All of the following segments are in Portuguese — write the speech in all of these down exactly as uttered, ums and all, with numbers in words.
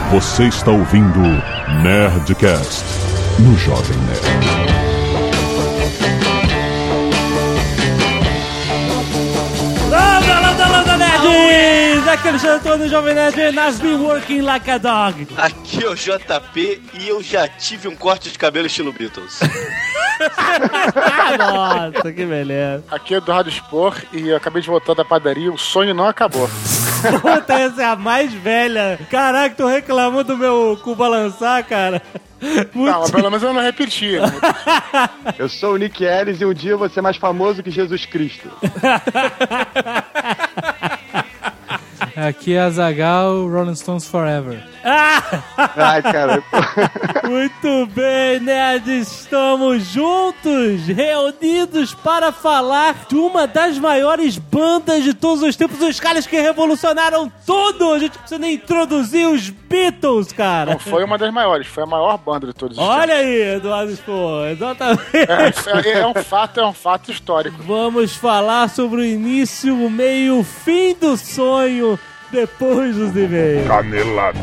Você está ouvindo Nerdcast no Jovem Nerd. Aqui é o Alexandre do Jovem Nerd and I've been working like a dog. Aqui é o J P e eu já tive um corte de cabelo estilo Beatles. Nossa, que beleza. Aqui é o Eduardo Spor e eu acabei de voltar da padaria, o sonho não acabou. Puta, essa é a mais velha. Caraca, tu reclamou do meu cu balançar, cara. Muito... Não, mas pelo menos eu não repeti. Eu sou o Nick Ellis e um dia eu vou ser mais famoso que Jesus Cristo. Aqui é Azaghal, Rolling Stones Forever. Ai, cara. Muito bem, nerds. Estamos juntos, reunidos para falar de uma das maiores bandas de todos os tempos, os caras que revolucionaram tudo. A gente não precisa nem introduzir os Beatles, cara. Não foi uma das maiores, foi a maior banda de todos os Olha tempos. aí, Eduardo Spor, exatamente. É, é, é um fato, é um fato histórico. Vamos falar sobre o início, o meio, o fim do sonho, depois dos e-mails. Canelada.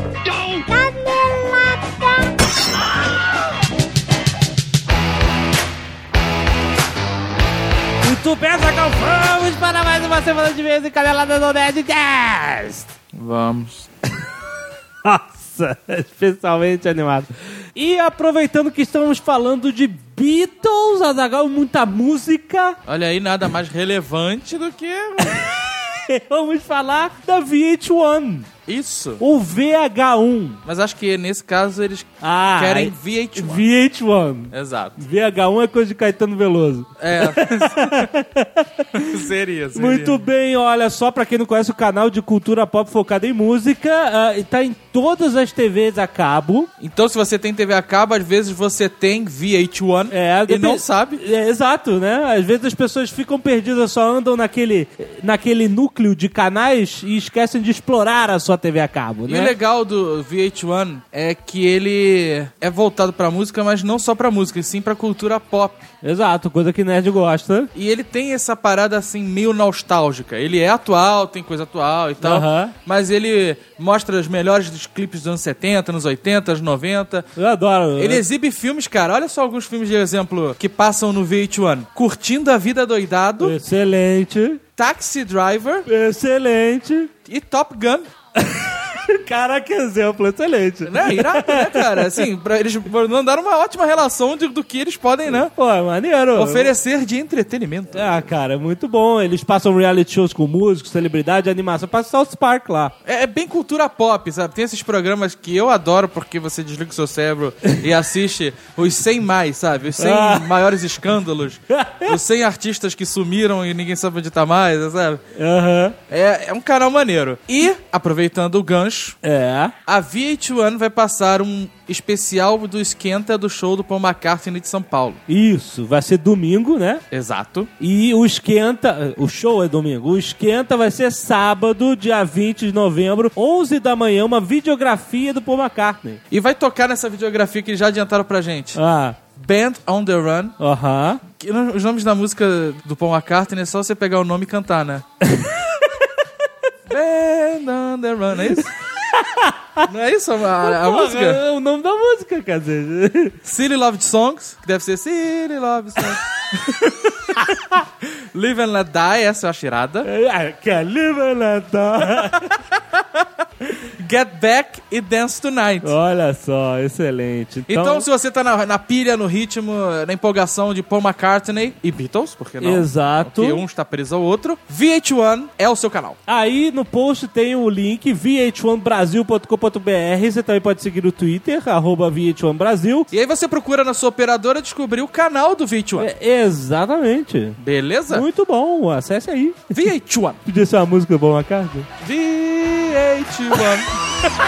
Muito bem, Zagal, vamos para mais uma semana de e-mails e Canelada no Nerdcast. Vamos. Nossa, especialmente animado. E aproveitando que estamos falando de Beatles, Azaghal, muita música. Olha aí, nada mais relevante do que... Vamos falar da V H um. Isso. O V H um. Mas acho que nesse caso eles ah, querem V H um. V H um. Exato. V H um é coisa de Caetano Veloso. É. seria, seria. Muito bem, olha só, pra quem não conhece o canal de cultura pop focado em música, uh, tá em todas as T Vs a cabo. Então se você tem T V a cabo, às vezes você tem V H um é, e não sabe. É, exato, né? Às vezes as pessoas ficam perdidas, só andam naquele, naquele núcleo de canais e esquecem de explorar a sua T V a cabo, né? E o legal do V H um é que ele é voltado pra música, mas não só pra música, e sim pra cultura pop. Exato, coisa que nerd gosta. E ele tem essa parada assim meio nostálgica. Ele é atual, tem coisa atual e tal, uh-huh. mas ele mostra os melhores dos clipes dos anos setenta, anos oitenta, anos noventa. Eu adoro. Ele exibe filmes, cara. Olha só alguns filmes de exemplo que passam no V H um. Curtindo a Vida Doidado. Excelente. Taxi Driver. Excelente. E Top Gun. Caraca, exemplo, excelente. Né? Irado, né, cara? Assim, pra eles mandaram uma ótima relação de, do que eles podem, né? Pô, é maneiro. Oferecer de entretenimento. Ah, cara, é muito bom. Eles passam reality shows com músicos, celebridade, animação. Passa South Park lá. É, é bem cultura pop, sabe? Tem esses programas que eu adoro porque você desliga o seu cérebro e assiste os cem mais, sabe? Os cem ah. maiores escândalos. Os cem artistas que sumiram e ninguém sabe onde tá mais, sabe? Uhum. É, é um canal maneiro. E, aproveitando o gancho, É. a V H um vai passar um especial do esquenta do show do Paul McCartney de São Paulo. Isso, vai ser domingo, né? Exato. E o esquenta, o show é domingo, o esquenta vai ser sábado, dia vinte de novembro, onze da manhã, uma videografia do Paul McCartney. E vai tocar nessa videografia que eles já adiantaram pra gente. Ah. Band on the Run. Aham. Uh-huh. Os nomes da música do Paul McCartney é só você pegar o nome e cantar, né? Band on the Run, é isso? Não é isso a, a, a Pô, música? É o nome da música, quer dizer. Silly Love Songs, que deve ser Silly Love Songs. Live and Let Die, essa eu acho irada. É, que é Live and Let Die. Get Back e Dance Tonight. Olha só, excelente. Então, então se você tá na, na pilha, no ritmo, na empolgação de Paul McCartney e Beatles, por que não? Exato. Porque um está preso ao outro, V H um é o seu canal. Aí no post tem o link v h um brasil ponto com ponto b r. Você também pode seguir no Twitter, arroba V H um Brasil. E aí você procura na sua operadora descobrir o canal do V H um. É, exatamente. Beleza? Muito bom, acesse aí. V H um. Podia ser uma música do Paul McCartney? V H um.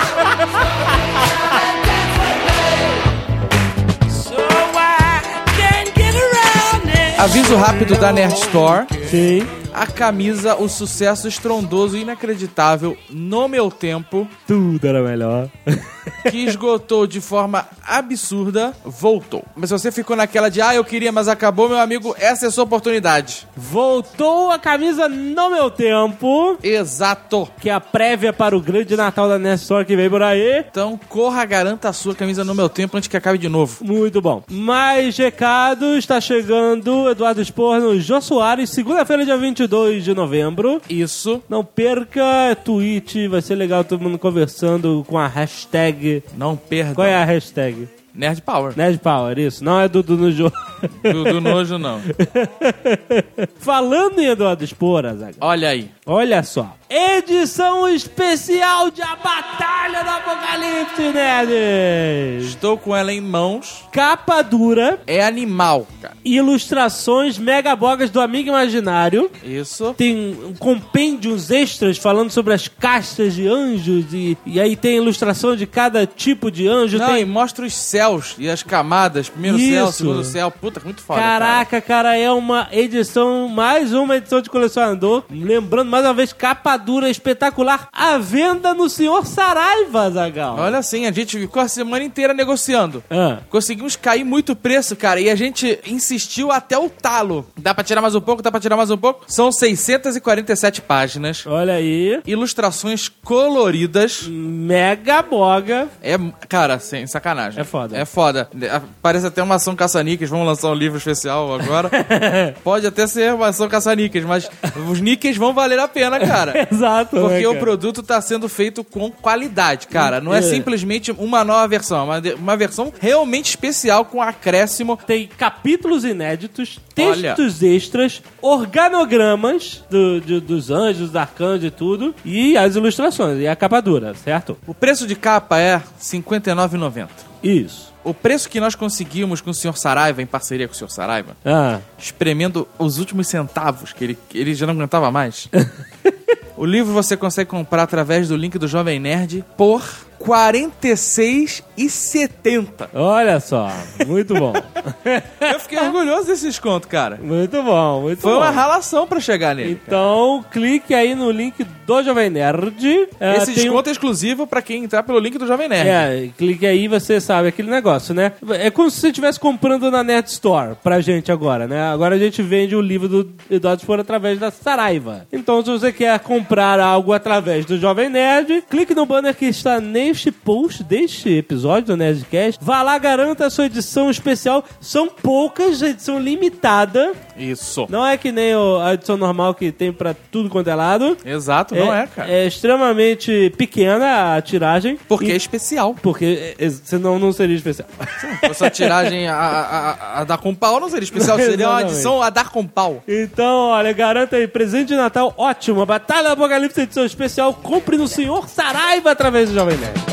Aviso rápido da Nerd Store. Sim. A camisa, o sucesso estrondoso e inacreditável No Meu Tempo. Tudo era melhor. que esgotou de forma absurda, voltou. Mas se você ficou naquela de, ah, eu queria, mas acabou, meu amigo, essa é a sua oportunidade. Voltou a camisa No Meu Tempo, Exato. que é a prévia para o grande Natal da Nerd Store que vem por aí. Então, corra, garanta a sua camisa No Meu Tempo antes que acabe de novo. Muito bom. Mais recados, está chegando Eduardo Spor no Jô Soares, segunda-feira, dia vinte e dois de novembro. Isso. Não perca, tweet, vai ser legal todo mundo conversando com a hashtag. Não perda. Qual é a hashtag? Nerd Power. Nerd Power, isso. Não é do, do no jogo. Do, do nojo, não. Falando em Eduardo Spor, Azaghal, Olha aí. olha só. Edição especial de A Batalha do Apocalipse, nerds! Estou com ela em mãos. Capa dura, É animal, cara. ilustrações megabogas do Amigo Imaginário. Isso. Tem um compêndios extras falando sobre as castas de anjos e, e aí tem ilustração de cada tipo de anjo. Não, tem... e mostra os céus e as camadas. Primeiro Isso. céu, segundo céu. Puta, muito foda, cara. Caraca, cara, é uma edição, mais uma edição de colecionador. Lembrando, mais uma vez, capa dura espetacular. À venda no senhor Saraiva, Azaghal. Olha assim, a gente ficou a semana inteira negociando. Ah. Conseguimos cair muito preço, cara, e a gente insistiu até o talo. Dá pra tirar mais um pouco? Dá pra tirar mais um pouco? São seiscentas e quarenta e sete páginas. Olha aí. Ilustrações coloridas. Mega boga. É, cara, sem sacanagem. É foda. É foda. Parece até uma ação caça-níqueis. Vamos lançar um livro especial agora. Pode até ser uma ação caça-níqueis, mas os níqueis vão valer a pena, cara. Exato. Porque né, o cara? produto tá sendo feito com qualidade, cara. Não é, É. simplesmente uma nova versão, é uma, de- uma versão realmente especial com acréscimo. Tem capítulos inéditos, Olha. textos extras, organogramas do, de- dos anjos, dos arcanjos e tudo, e as ilustrações, e a capa dura, certo? O preço de capa é cinquenta e nove reais e noventa centavos. Isso. O preço que nós conseguimos com o senhor Saraiva, em parceria com o senhor Saraiva, Ah, espremendo os últimos centavos, que ele, ele já não aguentava mais. O livro você consegue comprar através do link do Jovem Nerd por quarenta e seis reais e setenta centavos. olha só, muito bom. Eu fiquei orgulhoso desse desconto, cara. Muito bom, muito Foi bom. uma ralação pra chegar nele. Então, clique aí no link do Jovem Nerd. É, Esse tem um- desconto é exclusivo pra quem entrar pelo link do Jovem Nerd. É, clique aí e você sabe aquele negócio, né? É como se você estivesse comprando na Nerd Store pra gente agora, né? Agora a gente vende o livro do Eduardo Spor através da Saraiva. Então, se você quer comprar algo através do Jovem Nerd, clique no banner que está neste post deste episódio do Nerdcast. Vá lá, garanta a sua edição especial. São poucas, edição limitada. Isso. Não é que nem o- a edição normal que tem pra tudo quanto é lado. Exato, não é, cara. É extremamente pequena a tiragem. Porque E- é especial. porque é, é, senão não seria especial. Essa tiragem a, a, a- a dar com pau não seria especial, seria uma Exatamente. edição a dar com pau. Então, olha, garanta aí, presente de Natal ótimo. A Batalha do Apocalipse edição especial. Compre no senhor Saraiva através do Jovem Nerd.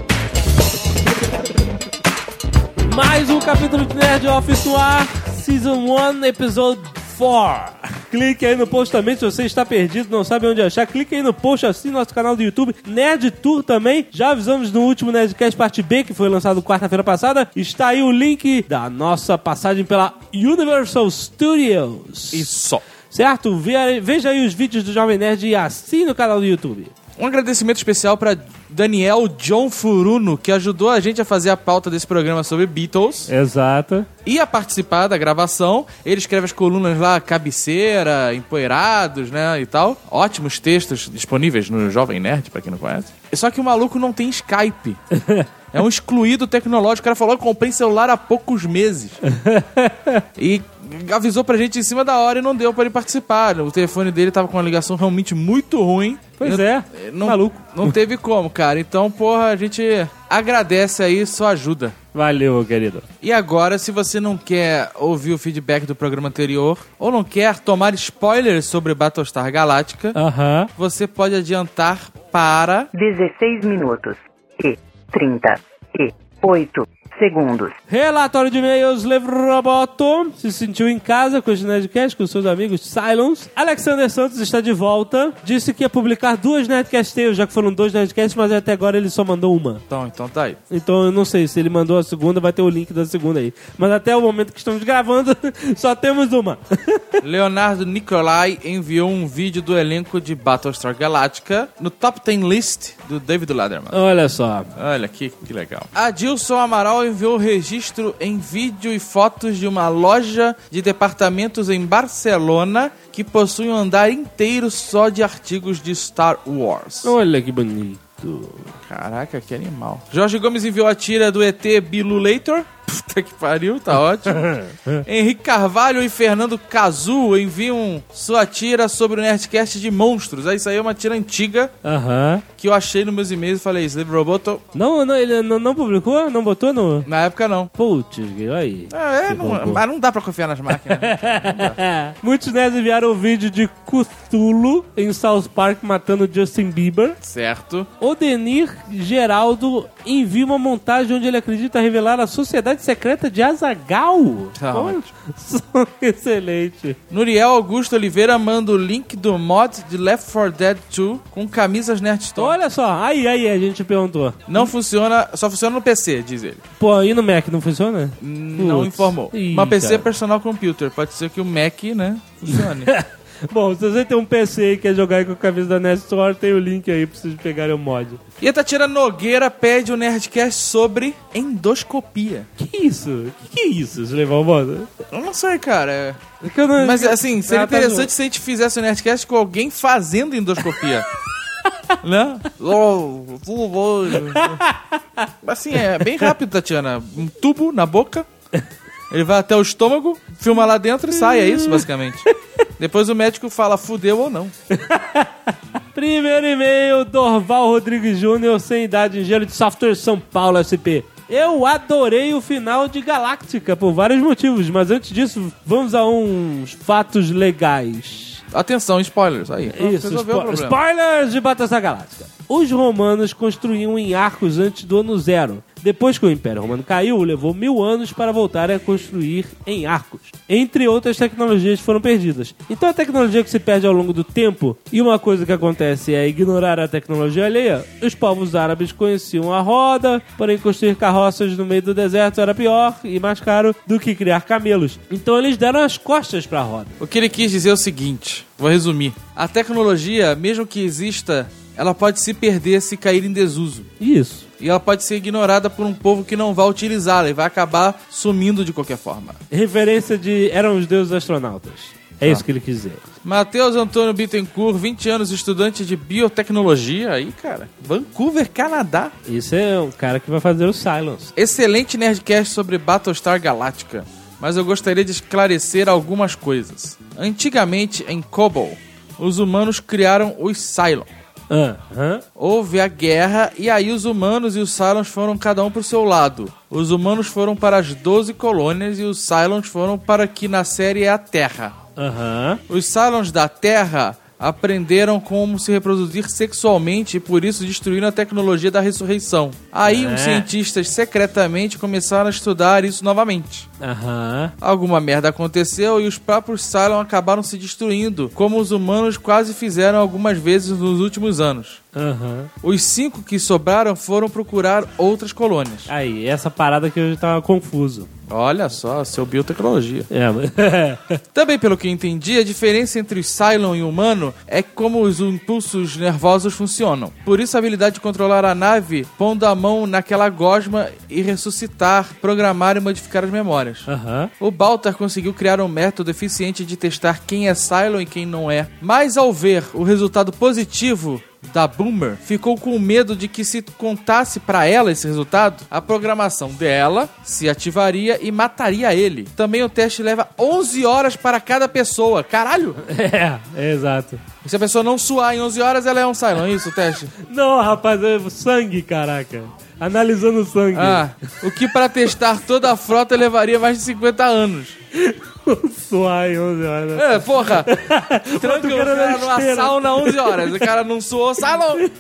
Mais um capítulo de Nerd Office no ar, Season um, Episode quatro. Clique aí no post também, se você está perdido, não sabe onde achar. Clique aí no post, assine nosso canal do YouTube, Nerd Tour também. Já avisamos no último Nerdcast Parte B, que foi lançado quarta-feira passada. Está aí o link da nossa passagem pela Universal Studios. Isso. Certo? Ve- Veja aí os vídeos do Jovem Nerd e assine o canal do YouTube. Um agradecimento especial pra Daniel John Furuno, que ajudou a gente a fazer a pauta desse programa sobre Beatles Exato. e a participar da gravação. Ele escreve as colunas lá, cabeceira, empoeirados, né, e tal. Ótimos textos disponíveis no Jovem Nerd, pra quem não conhece. Só que o maluco não tem Skype. É um excluído tecnológico. O cara falou que comprei celular há poucos meses. E avisou pra gente em cima da hora e não deu pra ele participar. O telefone dele tava com uma ligação realmente muito ruim. Pois E é, não, maluco. Não teve como, cara. Então, porra, a gente agradece aí sua ajuda. Valeu, meu querido. E agora, se você não quer ouvir o feedback do programa anterior ou não quer tomar spoilers sobre Battlestar Galactica, Aham. você pode adiantar para... dezesseis minutos e trinta e oito segundos. Relatório de e-mails, Levo Roboto se sentiu em casa com os Nerdcast, com seus amigos Cylons. Alexander Santos está de volta. Disse que ia publicar duas Nerdcast Tales, já que foram dois Nerdcasts, mas até agora ele só mandou uma. Então, então tá aí. Então eu não sei, se ele mandou a segunda, vai ter o link da segunda aí. Mas até o momento que estamos gravando, só temos uma. Leonardo Nicolai enviou um vídeo do elenco de Battlestar Galactica. No Top dez List do David Letterman. Olha só. Olha, que, que legal. Adilson Amaral enviou registro em vídeo e fotos de uma loja de departamentos em Barcelona que possui um andar inteiro só de artigos de Star Wars. Olha que bonito. Caraca, que animal. Jorge Gomes enviou a tira do E T Bilulator. Puta que pariu, tá ótimo. Henrique Carvalho e Fernando Cazu enviam sua tira sobre o Nerdcast de monstros. Aí, isso aí é uma tira antiga Aham. que eu achei nos meus e-mails e falei, Slave Roboto. Não, não, ele não, não publicou? Não botou no... Na época não. Putz, aí. É, é não, mas não dá pra confiar nas máquinas. Muitos nerds enviaram o vídeo de Cthulhu em South Park matando Justin Bieber. Certo. O Denir Geraldo envia uma montagem onde ele acredita revelar a sociedade secreta de Azaghal. Tá ótimo. Som excelente. Nuriel Augusto Oliveira manda o link do mod de Left four Dead dois com camisas Nerdstore. Olha só, aí, aí, a gente perguntou. Não funciona, só funciona no P C, diz ele. Pô, e no Mac não funciona? Não Putz. informou. Ih, Mas P C é cara. personal computer, pode ser que o Mac, né, funcione. Bom, se você tem um P C e quer jogar aí com a camisa da Nerd Store, tem o link aí pra vocês pegarem o mod. E a Tatiana Nogueira pede um Nerdcast sobre endoscopia. Que isso? Que que é isso, de levar o mod? Eu não sei, cara. É que eu não- Mas assim, seria Ah, tá interessante se a gente fizesse um Nerdcast com alguém fazendo endoscopia. Né? Oh, tudo bom. Assim, é bem rápido, Tatiana. Um tubo na boca, ele vai até o estômago, filma lá dentro e sai, é isso, basicamente. Depois o médico fala, fudeu ou não. Primeiro e-mail, Dorval Rodrigues Júnior, sem idade, engenheiro de software, São Paulo, S P. Eu adorei o final de Galáctica por vários motivos, mas antes disso, vamos a uns fatos legais. Atenção, spoilers. Aí, Isso, resolveu o spo- problema. spoilers de Battlestar Galáctica. Os romanos construíam em arcos antes do ano zero. Depois que o Império Romano caiu, levou mil anos para voltar a construir em arcos. Entre outras tecnologias foram perdidas. Então a tecnologia que se perde ao longo do tempo, e uma coisa que acontece é ignorar a tecnologia alheia, os povos árabes conheciam a roda, porém construir carroças no meio do deserto era pior e mais caro do que criar camelos. Então eles deram as costas para a roda. O que ele quis dizer é o seguinte, vou resumir. A tecnologia, mesmo que exista, ela pode se perder se cair em desuso. Isso. E ela pode ser ignorada por um povo que não vai utilizá-la e vai acabar sumindo de qualquer forma. Referência de eram os deuses astronautas. É isso que ele quis dizer. Matheus Antônio Bittencourt, vinte anos, estudante de biotecnologia. Aí, cara, Vancouver, Canadá. Isso é um cara que vai fazer o Silence. Excelente Nerdcast sobre Battlestar Galactica, mas eu gostaria de esclarecer algumas coisas. Antigamente, em Kobol, os humanos criaram os Cylons. Aham. Houve a guerra e aí os humanos e os Cylons foram cada um pro seu lado. Os humanos foram para as doze colônias e os Cylons foram para que na série é a Terra. Aham. Os Cylons da Terra aprenderam como se reproduzir sexualmente e por isso destruíram a tecnologia da ressurreição. Aí É. uns cientistas secretamente começaram a estudar isso novamente. Aham. Alguma merda aconteceu e os próprios Cylons acabaram se destruindo, como os humanos quase fizeram algumas vezes nos últimos anos. Aham. Os cinco que sobraram foram procurar outras colônias. Aí, essa parada que eu já tava confuso. Olha só, seu biotecnologia. É, mas... Também, pelo que entendi, a diferença entre o Cylon e o humano é como os impulsos nervosos funcionam. Por isso, a habilidade de controlar a nave, pondo a mão naquela gosma e ressuscitar, programar e modificar as memórias. Aham. O Baltar conseguiu criar um método eficiente de testar quem é Cylon e quem não é. Mas ao ver o resultado positivo da Boomer, ficou com medo de que se contasse pra ela esse resultado, a programação dela se ativaria e mataria ele. Também o teste leva onze horas para cada pessoa. Caralho! É, é exato. E se a pessoa não suar em onze horas, ela é um Cylon, é isso o teste? Não, rapaz, é sangue, caraca. Analisando o sangue. Ah, o que para testar toda a frota levaria mais de cinquenta anos. Suar em onze horas. É, porra! Tranca o cara na cara numa esteira. sauna onze horas. O cara não suou, Cylon!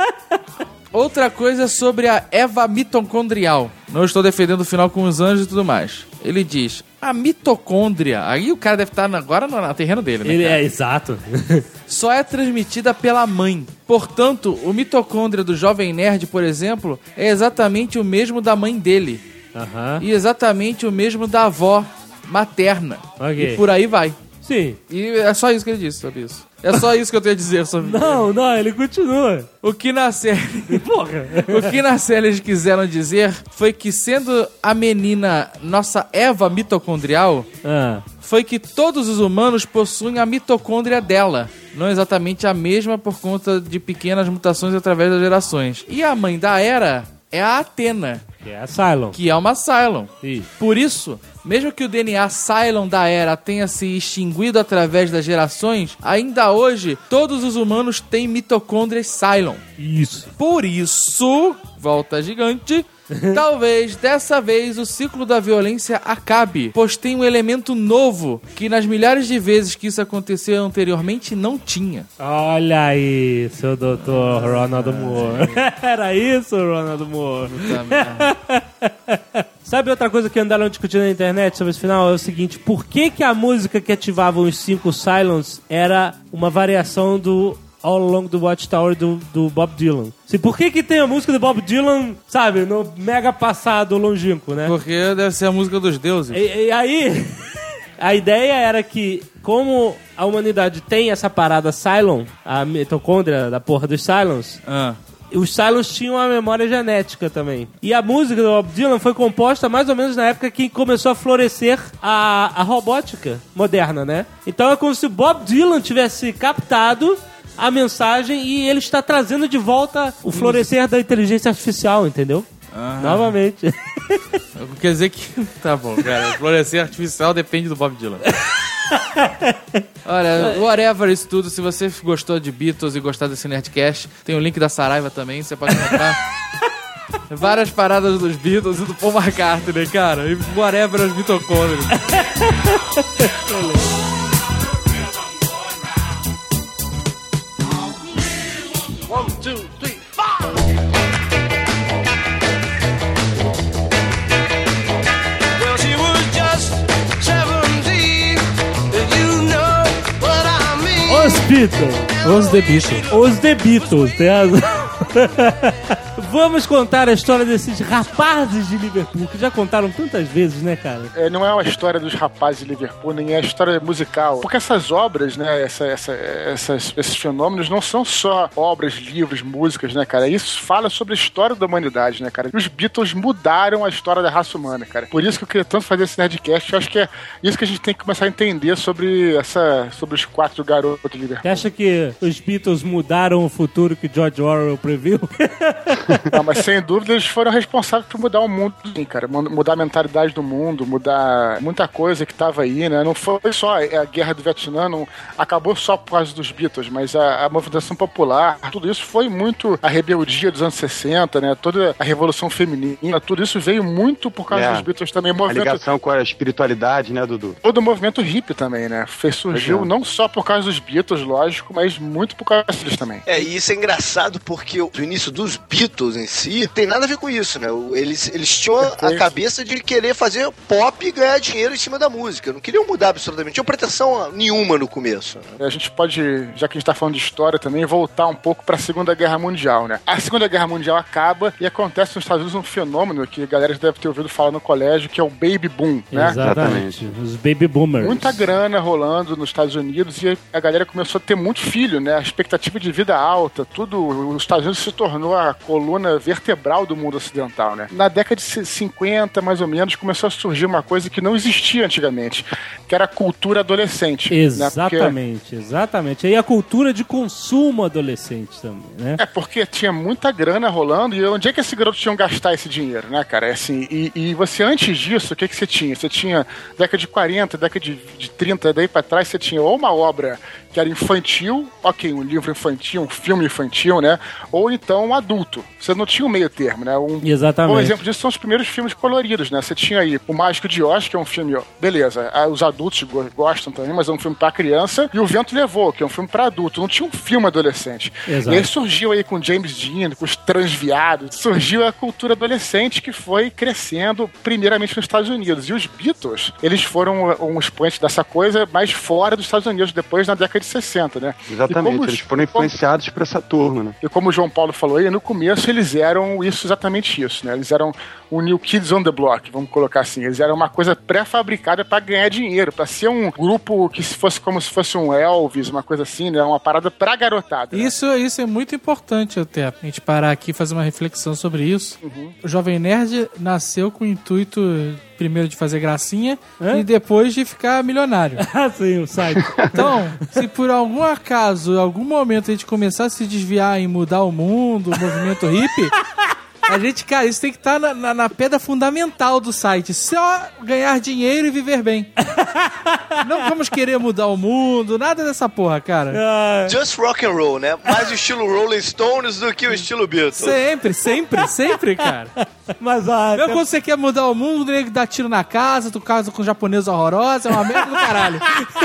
Outra coisa sobre a Eva mitocondrial. Não estou defendendo o final com os anjos e tudo mais. Ele diz, a mitocôndria, aí o cara deve estar agora no, no terreno dele, né? Ele cara? é exato. Só é transmitida pela mãe. Portanto, o mitocôndria do Jovem Nerd, por exemplo, é exatamente o mesmo da mãe dele. Aham. E exatamente o mesmo da avó materna. Ok. E por aí vai. Sim. E é só isso que ele disse sobre isso. É só isso que eu tenho a dizer sobre Não, não, ele continua. O que na série... Porra. O que na série eles quiseram dizer foi que, sendo a menina nossa Eva mitocondrial, Ah. foi que todos os humanos possuem a mitocôndria dela. Não exatamente a mesma por conta de pequenas mutações através das gerações. E a mãe da Hera é a Atena, Que é a Cylon. que é uma Cylon. Isso. Por isso, mesmo que o D N A Cylon da Hera tenha se extinguido através das gerações, ainda hoje todos os humanos têm mitocôndrias Cylon. Isso. Por isso, volta gigante, talvez dessa vez o ciclo da violência acabe, pois tem um elemento novo que nas milhares de vezes que isso aconteceu anteriormente não tinha. Olha aí, seu doutor Ronald Moore. Era isso, Ronald Moore. Puta merda. Sabe outra coisa que andaram discutindo na internet sobre esse final? É o seguinte, por que que a música que ativava os cinco Cylons era uma variação do All Along the Watchtower do, do Bob Dylan? Assim, por que que tem a música do Bob Dylan, sabe, no mega passado longínquo, né? Porque deve ser a música dos deuses. E, e aí, a ideia era que, como a humanidade tem essa parada Cylon, a mitocôndria da porra dos Cylons, Ah. os Cylons tinham a memória genética também. E a música do Bob Dylan foi composta mais ou menos na época que começou a florescer a, a robótica moderna, né? Então é como se o Bob Dylan tivesse captado a mensagem e ele está trazendo de volta o florescer da inteligência artificial, entendeu? Ah. Novamente. Quer dizer que... Tá bom, cara. O florescer artificial depende do Bob Dylan. Olha, whatever isso tudo, se você gostou de Beatles e gostar desse Nerdcast, tem o link da Saraiva também, você pode comprar várias paradas dos Beatles e do Paul McCartney, cara. E whatever as mitocôndrias. One, two, three, four! Well, she was just seventeen, you know what I mean. Os Beatles. Os The Beatles. Os The Beatles, tem razão. Vamos contar a história desses rapazes de Liverpool, que já contaram tantas vezes, né, cara? É, não é uma história dos rapazes de Liverpool, nem é a história musical. Porque essas obras, né, essa, essa, essas, esses fenômenos não são só obras, livros, músicas, né, cara? Isso fala sobre a história da humanidade, né, cara? E os Beatles mudaram a história da raça humana, cara. Por isso que eu queria tanto fazer esse Nerdcast. Eu acho que é isso que a gente tem que começar a entender sobre, essa, sobre os quatro garotos de Liverpool. Você acha que os Beatles mudaram o futuro que George Orwell previu? Não, mas sem dúvida eles foram responsáveis por mudar o mundo, sim, cara. Mudar a mentalidade do mundo, mudar muita coisa que tava aí, né? Não foi só a guerra do Vietnã, não acabou só por causa dos Beatles, mas a, a movimentação popular, tudo isso foi muito a rebeldia dos anos sessenta, né? Toda a revolução feminina, tudo isso veio muito por causa É, dos Beatles também. O A movimento, ligação com a espiritualidade, né, Dudu? todo o movimento hippie também, né? Fez, surgiu Pois é. não só por causa dos Beatles, lógico, mas muito por causa deles também. É, e isso é engraçado porque o início dos Beatles em si tem nada a ver com isso, né? Eles, eles tinham a Perfeito. cabeça de querer fazer pop e ganhar dinheiro em cima da música. Não queriam mudar absolutamente. Não tinham pretensão nenhuma no começo. Né? A gente pode, já que a gente tá falando de história também, voltar um pouco pra Segunda Guerra Mundial, né? A Segunda Guerra Mundial acaba e acontece nos Estados Unidos um fenômeno que a galera já deve ter ouvido falar no colégio, que é o Baby Boom, né? Exatamente. Os Baby Boomers. Muita grana rolando nos Estados Unidos e a galera começou a ter muito filho, né? A expectativa de vida alta, tudo. Os Estados Unidos se tornou a coluna vertebral do mundo ocidental, né? Na década de cinquenta, mais ou menos, começou a surgir uma coisa que não existia antigamente, que era a cultura adolescente. Exatamente, né? exatamente. E a cultura de consumo adolescente também, né? É, porque tinha muita grana rolando e onde é que esse garoto tinha que gastar esse dinheiro, né, cara? É assim, e, e você, antes disso, o que que você tinha? Você tinha década de quarenta, década de, de trinta, daí pra trás, você tinha ou uma obra que era infantil, ok, um livro infantil, um filme infantil, né? Ou então um adulto. Você não tinha um meio termo, né? Um, Exatamente. Um exemplo disso são os primeiros filmes coloridos, né? Você tinha aí O Mágico de Oz, que é um filme, ó, beleza, os adultos go- gostam também, mas é um filme pra criança, e O Vento Levou, que é um filme pra adulto. Não tinha um filme adolescente. Exato. E aí surgiu aí com James Dean, com os transviados, surgiu a cultura adolescente que foi crescendo primeiramente nos Estados Unidos. E os Beatles, eles foram um expoente dessa coisa, mas fora dos Estados Unidos, depois na década de anos sessenta, né? Exatamente, eles foram influenciados por essa turma, né? E como o João Paulo falou aí, no começo eles eram isso, exatamente isso, né? Eles eram o New Kids on the Block, vamos colocar assim. Eles eram uma coisa pré-fabricada pra ganhar dinheiro, pra ser um grupo que se fosse como se fosse um Elvis, uma coisa assim, né? Uma parada pra garotada. Né? Isso, isso é muito importante até, a gente parar aqui e fazer uma reflexão sobre isso. Uhum. O Jovem Nerd nasceu com o intuito, primeiro, de fazer gracinha Hã? e depois de ficar milionário. Ah, sim, o site. Então, se por algum acaso, em algum momento a gente começar a se desviar em mudar o mundo, o movimento hippie, a gente, cara, isso tem que estar na, na, na pedra fundamental do site. Só ganhar dinheiro e viver bem. Não vamos querer mudar o mundo, nada dessa porra, cara. Ah, Just rock and roll, né? Mais o estilo Rolling Stones do que o estilo Beatles. Sempre, sempre, sempre, cara. mas, ó... Mesmo quando você quer mudar o mundo, ele dá tiro na casa, tu casa com um japonês horrorosa, é uma merda do caralho.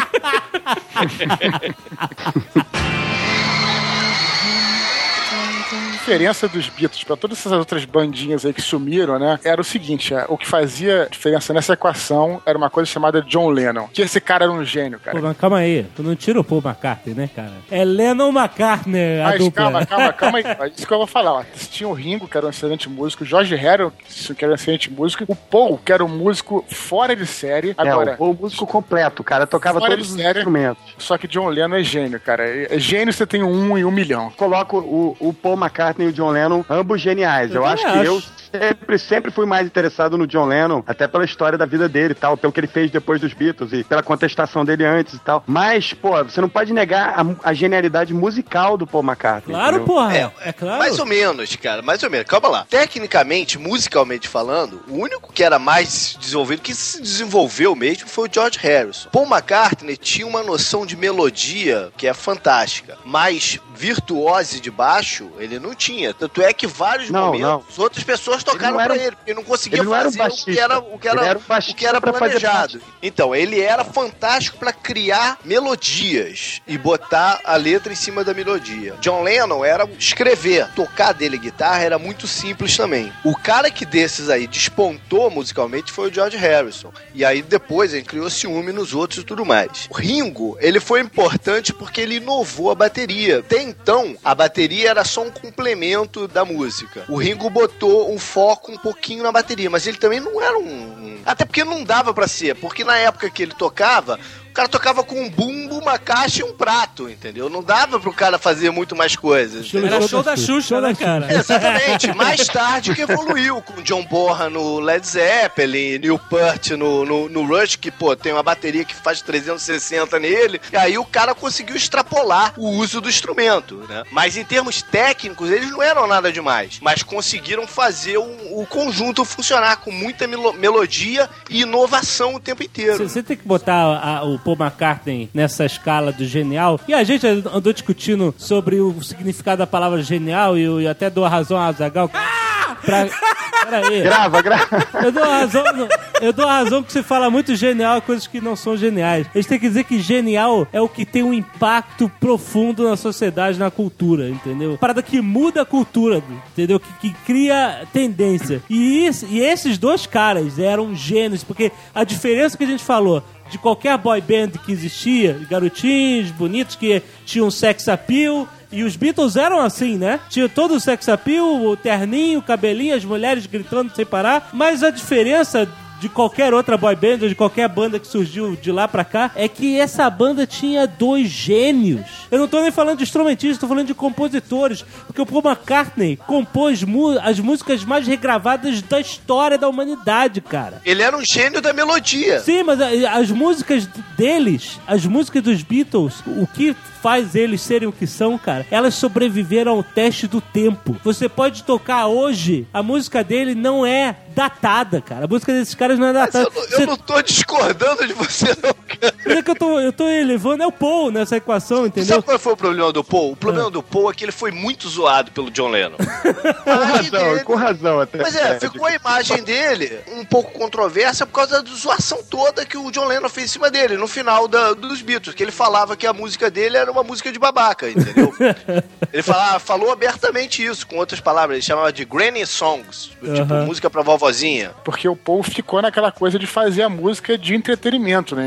A diferença dos Beatles para todas essas outras bandinhas aí que sumiram, né, era o seguinte, é, o que fazia diferença nessa equação era uma coisa chamada John Lennon, que esse cara era um gênio, cara. Pô, mas calma aí, tu não tira o Paul McCartney, né, cara? É Lennon McCartney, a Mas dupla. calma, calma, calma aí. É isso que eu vou falar, ó. Tinha o Ringo, que era um excelente músico, o George Harrison, que era um excelente músico, o Paul, que era um músico fora de série. Agora, é, o, o músico completo, o cara tocava fora todos de os série, instrumentos. Só que John Lennon é gênio, cara. É gênio, você tem um em um milhão. Coloco o, o Paul McCartney e o John Lennon, ambos geniais. Eu, Eu acho que acho. eu sempre, sempre fui mais interessado no John Lennon, até pela história da vida dele e tal, pelo que ele fez depois dos Beatles e pela contestação dele antes e tal. Mas, pô, você não pode negar a, a genialidade musical do Paul McCartney. Claro, entendeu? porra. É, É, claro. Mais ou menos, cara, mais ou menos. Calma lá. Tecnicamente, musicalmente falando, o único que era mais desenvolvido, que se desenvolveu mesmo, foi o George Harrison. Paul McCartney tinha uma noção de melodia que é fantástica, mas virtuose de baixo ele não tinha. Tanto é que vários Não, momentos outras pessoas tocaram Ele não pra era- ele, porque não conseguia ele não era um fazer o que era, o que era, baixista. Ele era um o baixista que era pra fazer planejado. Então, ele era fantástico pra criar melodias e botar a letra em cima da melodia. John Lennon era escrever, tocar dele guitarra era muito simples também. O cara que desses aí despontou musicalmente foi o George Harrison. E aí depois ele criou ciúme nos outros e tudo mais. O Ringo, ele foi importante porque ele inovou a bateria. Até então, a bateria era só um complemento da música. O Ringo botou um foco um pouquinho na bateria, mas ele também não era um... Até porque não dava pra ser, porque na época que ele tocava, o cara tocava com um bumbo, uma caixa e um prato, entendeu? Não dava pro cara fazer muito mais coisas. Estilo entendeu? Era show da Xuxa, né, cara? Exatamente. Mais tarde que evoluiu com John Bonham no Led Zeppelin, Neil Peart no, no, no Rush, que, pô, tem uma bateria que faz trezentos e sessenta nele, e aí o cara conseguiu extrapolar o uso do instrumento, né? Mas em termos técnicos, eles não eram nada demais, mas conseguiram fazer o, o conjunto funcionar com muita melo- melodia e inovação o tempo inteiro. Você tem que botar a- o Paul McCartney nessa escala do genial. E a gente andou discutindo sobre o significado da palavra genial e eu até dou a razão a Azaghal. Pra... Peraí. Grava, grava. Eu dou a razão, eu dou a razão que você fala muito genial, coisas que não são geniais. A gente tem que dizer que genial é o que tem um impacto profundo na sociedade, na cultura, entendeu? Parada que muda a cultura, entendeu? Que, que cria tendência. E, isso, e esses dois caras eram gênios, porque a diferença que a gente falou de qualquer boy band que existia, garotinhos bonitos que tinham sex appeal. E os Beatles eram assim, né? Tinha todo o sex appeal, o terninho, o cabelinho, as mulheres gritando sem parar. Mas a diferença de qualquer outra boy band ou de qualquer banda que surgiu de lá pra cá é que essa banda tinha dois gênios. Eu não tô nem falando de instrumentistas, tô falando de compositores. Porque o Paul McCartney compôs mu- as músicas mais regravadas da história da humanidade, cara. Ele era um gênio da melodia. Sim, mas a- as músicas deles, as músicas dos Beatles, o que faz eles serem o que são, cara, elas sobreviveram ao teste do tempo. Você pode tocar hoje, a música dele não é datada, cara. A música desses caras não é Mas datada. eu, não- eu Você- não tô discordando de você, não, cara. Mas é que eu tô, eu tô elevando é o Paul nessa equação, entendeu? Sabe qual foi o problema do Paul? O problema do Paul é que ele foi muito zoado pelo John Lennon. Com razão, com razão até. Mas é, ficou a imagem dele um pouco controversa por causa da zoação toda que o John Lennon fez em cima dele, no final da- dos Beatles, que ele falava que a música dele era uma música de babaca, entendeu? Ele falava, falou abertamente isso, com outras palavras, ele chamava de granny songs, tipo música pra vovozinha. Porque o Paul ficou naquela coisa de fazer a música de entretenimento, né? Enquanto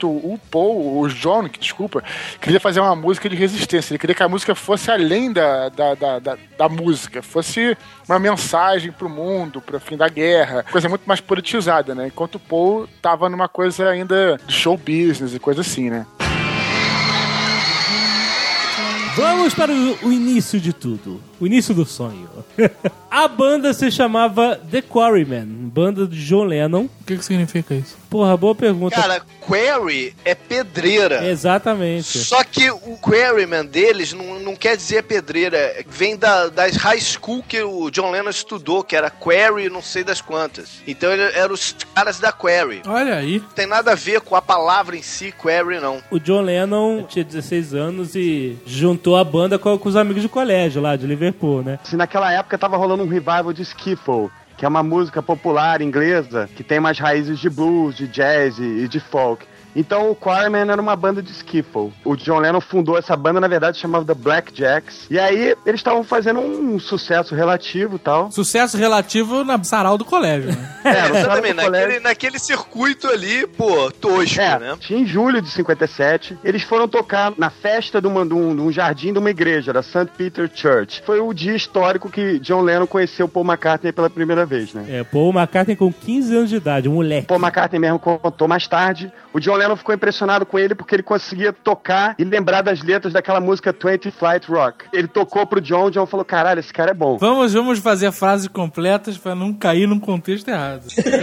enquanto o Paul, o John, que desculpa, queria fazer uma música de resistência. Ele queria que a música fosse além da, da, da, da, da música, fosse uma mensagem pro mundo, pro fim da guerra, coisa muito mais politizada, né? Enquanto o Paul tava numa coisa ainda de show business e coisa assim, né? Vamos para o, o início de tudo. O início do sonho. A banda se chamava The Quarrymen, banda de John Lennon. O que, que significa isso? Porra, boa pergunta. Cara, quarry é pedreira. Exatamente. Só que o quarryman deles não, não quer dizer pedreira. Vem da, das high school que o John Lennon estudou, que era quarry não sei das quantas. Então ele eram os caras da quarry. Olha aí. Não tem nada a ver com a palavra em si, quarry, não. O John Lennon tinha dezesseis anos e juntou a banda com, com os amigos de colégio lá, de Liverpool, né? Se naquela época tava rolando um revival de skiffle, que é uma música popular inglesa que tem mais raízes de blues, de jazz e de folk. Então o Quarrymen era uma banda de skiffle. O John Lennon fundou essa banda, na verdade, chamava The Black Jacks. E aí eles estavam fazendo um sucesso relativo e tal. Sucesso relativo na sarau do colégio, né? É, no Exatamente, do colégio. naquele, naquele circuito ali, pô, tosco, É, né? tinha em julho de cinquenta e sete, eles foram tocar na festa de, uma, de, um, de um jardim de uma igreja, da Saint Peter Church. Foi o dia histórico que John Lennon conheceu Paul McCartney pela primeira vez, né? É, Paul McCartney com quinze anos de idade, um moleque. Paul McCartney mesmo contou mais tarde. O John Lennon ficou impressionado com ele porque ele conseguia tocar e lembrar das letras daquela música twenty Flight Rock. Ele tocou pro John, o John falou, caralho, esse cara é bom. Vamos, vamos fazer frases completas pra não cair num contexto errado.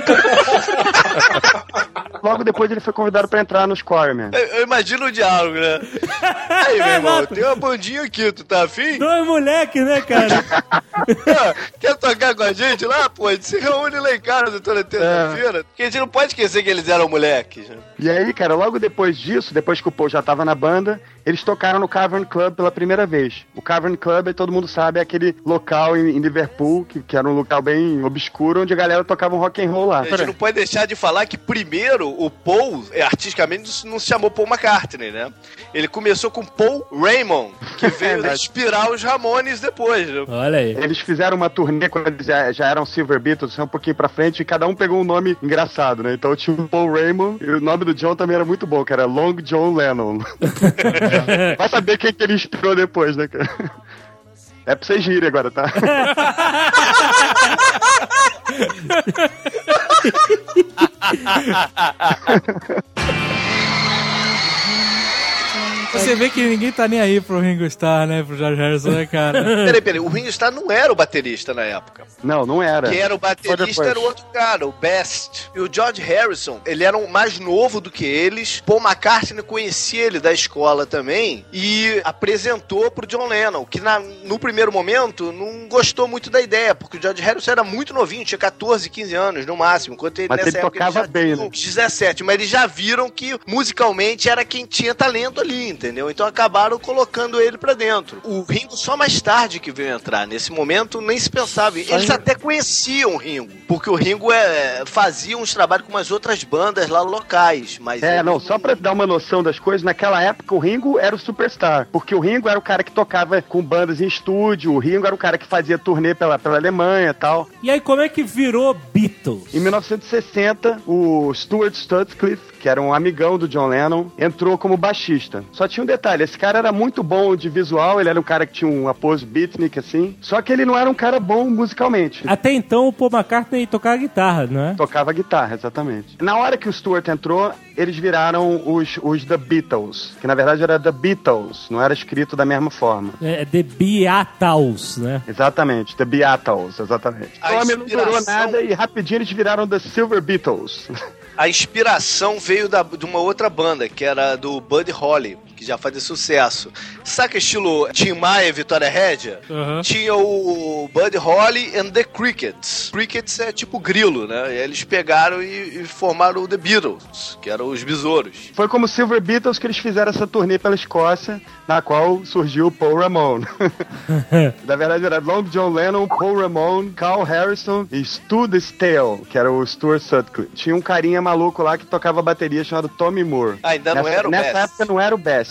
Logo depois ele foi convidado pra entrar nos Quarrymen. Eu, eu imagino o diálogo, né? Aí, meu irmão, tem uma bandinha aqui, tu tá afim? Dois moleques, né, cara? Quer tocar com a gente lá? Pô, a gente se reúne lá em casa toda terça-feira. É. Porque a gente não pode esquecer que eles eram moleques. Né? E aí, cara, logo depois disso, depois que o Paul já tava na banda, eles tocaram no Cavern Club pela primeira vez. O Cavern Club, todo mundo sabe, é aquele local em, em Liverpool, que, que era um local bem obscuro, onde a galera tocava um rock and roll lá. A gente não pode deixar de falar que primeiro o Paul, artisticamente, não se chamou Paul McCartney, né? Ele começou com Paul Raymond, que veio É, inspirar os Ramones depois. Né? Olha aí. Eles fizeram uma turnê quando eles já, já eram Silver Beatles, um pouquinho pra frente, e cada um pegou um nome engraçado, né? Então tinha o Paul Raymond, e o nome do John também era muito bom, que era Long John Lennon. Vai saber quem que ele inspirou depois, né, cara? É pra vocês rirem agora, tá? Você vê que ninguém tá nem aí pro Ringo Starr, né? Pro George Harrison, né, cara? Peraí, peraí, o Ringo Starr não era o baterista na época. Não, não era. Quem era o baterista era o outro cara, o Best. E o George Harrison, ele era um mais novo do que eles. Paul McCartney conhecia ele da escola também e apresentou pro John Lennon, que na, no primeiro momento não gostou muito da ideia, porque o George Harrison era muito novinho, tinha catorze, quinze anos no máximo, enquanto ele Mas nessa ele época tocava ele já bem, tinha né? uns dezessete, mas eles já viram que musicalmente era quem tinha talento ali, entendeu? Então acabaram colocando ele pra dentro. O Ringo só mais tarde que veio entrar, nesse momento nem se pensava. Eles até conheciam o Ringo, porque o Ringo é, fazia uns trabalhos com umas outras bandas lá locais, mas... É, ele não, só pra dar uma noção das coisas, naquela época o Ringo era o superstar, porque o Ringo era o cara que tocava com bandas em estúdio, o Ringo era o cara que fazia turnê pela, pela Alemanha e tal. E aí, como é que virou Beatles? Em mil novecentos e sessenta, o Stuart Sutcliffe, que era um amigão do John Lennon, entrou como baixista. Só tinha um detalhe, esse cara era muito bom de visual, ele era um cara que tinha uma pose beatnik, assim, só que ele não era um cara bom musicalmente. Até então, o Paul McCartney tocava guitarra, não é? Tocava guitarra, exatamente. Na hora que o Stuart entrou, eles viraram os, os The Beatles, que na verdade era The Beatles, não era escrito da mesma forma. É The Beatles, né? Exatamente, The Beatles, exatamente. A O nome não durou inspiração- nada e rapidinho eles viraram The Silver Beatles. A inspiração veio da, de uma outra banda, que era do Buddy Holly, que já fazia sucesso. Saca estilo Tim Maia e Vitória Rédia? Uhum. Tinha o Buddy Holly and the Crickets. Crickets é tipo grilo, né? E eles pegaram e, e formaram o The Beatles, que eram os besouros. Foi como Silver Beatles que eles fizeram essa turnê pela Escócia, na qual surgiu o Paul Ramone. Na verdade era Long John Lennon, Paul Ramone, Carl Harrison e Stu Stale, que era o Stuart Sutcliffe. Tinha um carinha maluco lá que tocava bateria chamado Tommy Moore. Ah, ainda não nessa, era o Nessa Best. época não era o Best.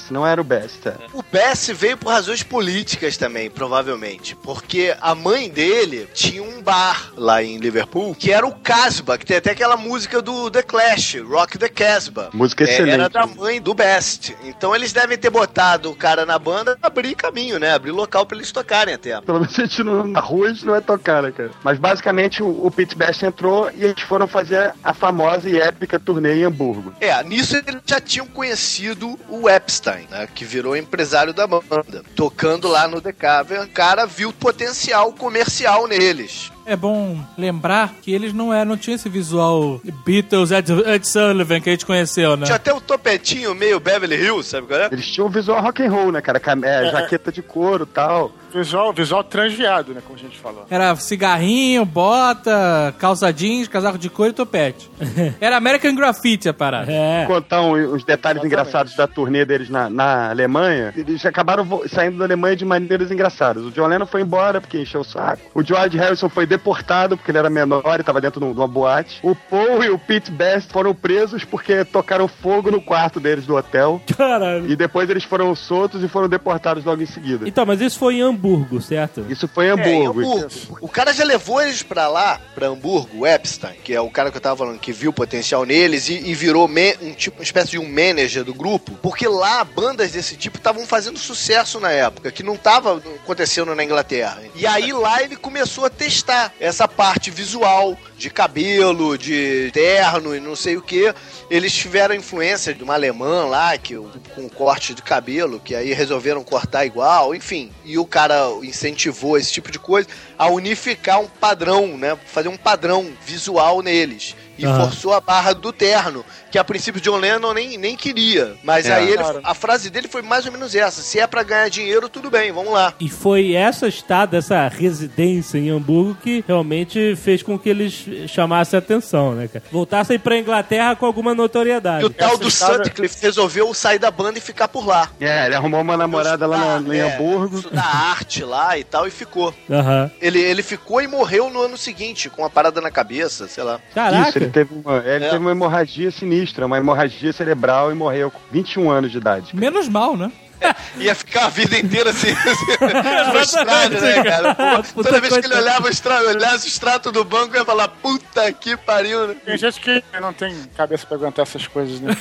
Best, não era o Best. É. O Best veio por razões políticas também, provavelmente. Porque a mãe dele tinha um bar lá em Liverpool, que era o Casbah, que tem até aquela música do The Clash, Rock the Casbah. Música excelente. É, era da mãe do Best. Então eles devem ter botado o cara na banda pra abrir caminho, né? Abrir local pra eles tocarem até. Pelo menos a gente não, na rua a gente não vai tocar, né, cara? Mas basicamente o, o Pete Best entrou e eles foram fazer a famosa e épica turnê em Hamburgo. É, nisso eles já tinham conhecido o Epstein, né? Que virou empresário da banda. Tocando lá no The Cavern, o cara viu potencial comercial neles. É bom lembrar que eles não, eram, não tinham esse visual Beatles, Ed, Ed Sullivan que a gente conheceu, né? Tinha até o topetinho meio Beverly Hills, sabe qual é? Eles tinham um visual rock and roll, né, cara? É, jaqueta de couro e tal. Visual, visual transviado, né, como a gente falou. Era cigarrinho, bota, calça jeans, casaco de couro e topete. Era American Graffiti a parada. É. Contar um, os detalhes Exatamente. engraçados da turnê deles na, na Alemanha. Eles acabaram vo- saindo da Alemanha de maneiras engraçadas. O John Lennon foi embora porque encheu o saco. O George Harrison foi deportado porque ele era menor e estava dentro de uma boate. O Paul e o Pete Best foram presos porque tocaram fogo no quarto deles do hotel. Caralho. E depois eles foram soltos e foram deportados logo em seguida. Então, mas isso foi em Hamburgo, certo? Isso foi em É, em Hamburgo. Hamburgo. O cara já levou eles pra lá, pra Hamburgo, o Epstein, que é o cara que eu tava falando, que viu potencial neles e, e virou me, um tipo, uma espécie de um manager do grupo, porque lá bandas desse tipo estavam fazendo sucesso na época, que não tava acontecendo na Inglaterra. E aí lá ele começou a testar essa parte visual, de cabelo, de terno e não sei o que. Eles tiveram influência de uma alemã lá, que, com corte de cabelo, que aí resolveram cortar igual, enfim. E o cara incentivou esse tipo de coisa a unificar um padrão, né? Fazer um padrão visual neles. E Uhum. forçou a barra do terno, que a princípio John Lennon nem, nem queria. Mas É. aí ele, Claro. a frase dele foi mais ou menos essa: se é pra ganhar dinheiro, tudo bem, vamos lá. E foi essa estada, essa residência em Hamburgo que realmente fez com que eles chamassem atenção, né, cara? Voltassem pra Inglaterra com alguma notoriedade. E o tal Essa do estada- Sutcliffe resolveu sair da banda e ficar por lá. É, ele arrumou uma namorada lá no, em É, Hamburgo. estudar arte lá e tal, e ficou. Aham. Ele, ele ficou e morreu no ano seguinte, com uma parada na cabeça, sei lá. Caraca. Isso, ele teve uma, ele É. teve uma hemorragia sinistra, uma hemorragia cerebral e morreu com vinte e um anos de idade. Menos mal, né? Ia ficar a vida inteira assim, assim frustrado, né, cara? Pô, Puta toda vez que ele coisa. olhava o extrato, olhasse o extrato do banco, ia falar, puta que pariu, né? Tem gente que não tem cabeça pra aguentar essas coisas, né?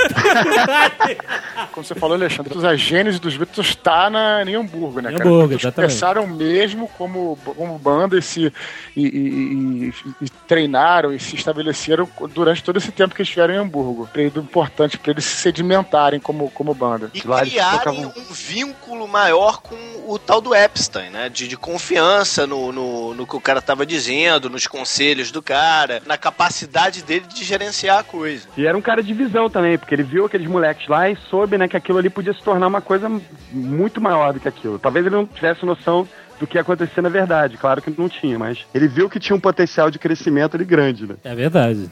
Como você falou, Alexandre, a gênese dos Beatles tá na, em Hamburgo, né, Em cara? Hamburgo, Eles exatamente. começaram mesmo como, como banda e, se, e, e- e- e treinaram e se estabeleceram durante todo esse tempo que eles estiveram em Hamburgo. Período importante pra eles se sedimentarem como, como banda. E Lá eles criarem tocavam- um vínculo maior com o tal do Epstein, né? De, de confiança no, no, no que o cara tava dizendo, nos conselhos do cara, na capacidade dele de gerenciar a coisa. E era um cara de visão também, porque ele viu aqueles moleques lá e soube, né, que aquilo ali podia se tornar uma coisa muito maior do que aquilo. Talvez ele não tivesse noção do que ia acontecer na verdade, claro que não tinha, mas ele viu que tinha um potencial de crescimento ali grande, né? É verdade.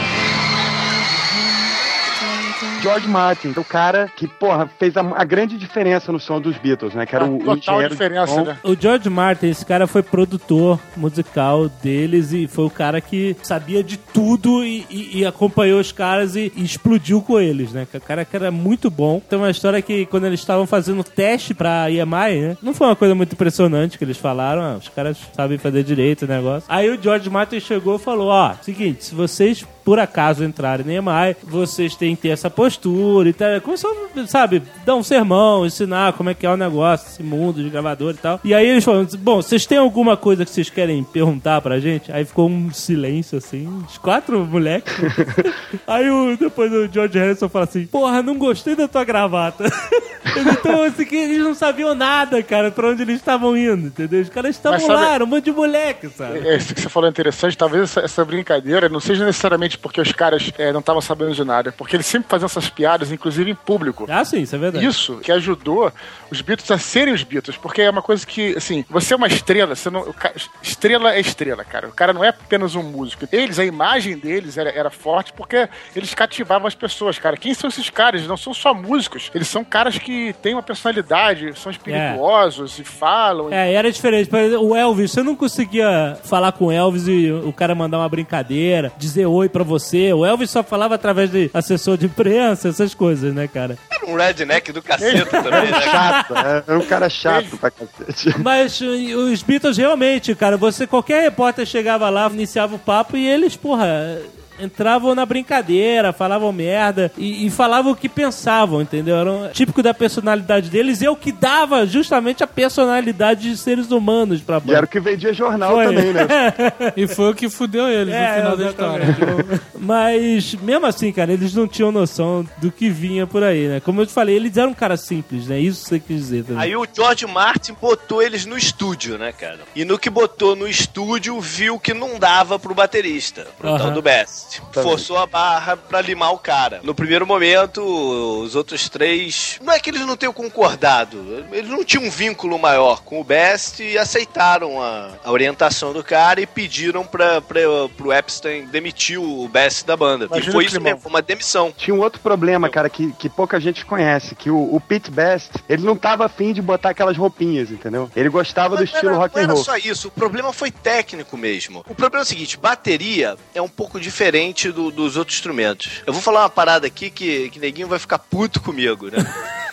George Martin, o cara que, porra, fez a, a grande diferença no som dos Beatles, né? Que era o, o Total engenheiro de diferença, som. né? O George Martin, esse cara foi produtor musical deles e foi o cara que sabia de tudo e, e- e acompanhou os caras e, e explodiu com eles, né? O cara que era muito bom. Tem uma história que quando eles estavam fazendo teste pra E M I, né? Não foi uma coisa muito impressionante que eles falaram, ah, os caras sabem fazer direito o negócio. Aí o George Martin chegou e falou, ó, seguinte, se vocês por acaso entrarem na E M I, vocês têm que ter essa postura e tal. Começou, sabe, dar um sermão, ensinar como é que é o negócio, esse mundo de gravador e tal. E aí eles falaram, bom, vocês têm alguma coisa que vocês querem perguntar pra gente? Aí ficou um silêncio, assim, os quatro moleques. Aí o, depois o George Harrison fala assim, porra, não gostei da tua gravata. Então, assim, que eles não sabiam nada, cara, pra onde eles estavam indo, entendeu? Os caras estavam Mas sabe- lá, era um monte de moleque, sabe? É, isso que você falou é interessante. Talvez essa, essa brincadeira não seja necessariamente porque os caras é, não estavam sabendo de nada, porque eles sempre faziam essas piadas, inclusive em público. Ah, sim, isso é verdade. Isso que ajudou os Beatles a serem os Beatles, porque é uma coisa que, assim, você é uma estrela, você não, o ca- estrela é estrela, cara. O cara não é apenas um músico. Eles, a imagem deles era, era forte porque eles cativavam as pessoas, cara. Quem são esses caras? Eles não são só músicos. Eles são caras que têm uma personalidade, são espirituosos e falam. É, era diferente. Por exemplo, o Elvis, você não conseguia falar com o Elvis e o cara mandar uma brincadeira, dizer oi pra pra você. O Elvis só falava através de assessor de imprensa, essas coisas, né, cara? Era um redneck do caceta também, né? Chato, é um cara chato pra cacete. Mas uh, os Beatles realmente, cara, você, qualquer repórter chegava lá, iniciava o papo e eles, porra... entravam na brincadeira, falavam merda e, e falavam o que pensavam, entendeu? Era um, típico da personalidade deles e é o que dava justamente a personalidade de seres humanos pra banda. E era o que vendia jornal Foi. também, né? E foi o que fudeu eles É, no final da exatamente. história. Mas, mesmo assim, cara, eles não tinham noção do que vinha por aí, né? Como eu te falei, eles eram um cara simples, né? Isso você quis dizer também. Aí o George Martin botou eles no estúdio, né, cara? E no que botou no estúdio, viu que não dava pro baterista, pro Aham. tal do Best. Forçou a barra pra limar o cara. No primeiro momento, os outros três... Não é que eles não tenham concordado. Eles não tinham um vínculo maior com o Best e aceitaram a, a orientação do cara e pediram pra, pra, pro Epstein demitir o Best da banda. Imagina e foi o isso climão. mesmo, foi uma demissão. Tinha um outro problema, cara, que, que pouca gente conhece, que o, o Pete Best, ele não tava afim de botar aquelas roupinhas, entendeu? Ele gostava do Mas estilo não era, rock não and era roll. só isso, o problema foi técnico mesmo. O problema é o seguinte, bateria é um pouco diferente do, dos outros instrumentos. Eu vou falar uma parada aqui que, que neguinho vai ficar puto comigo, né?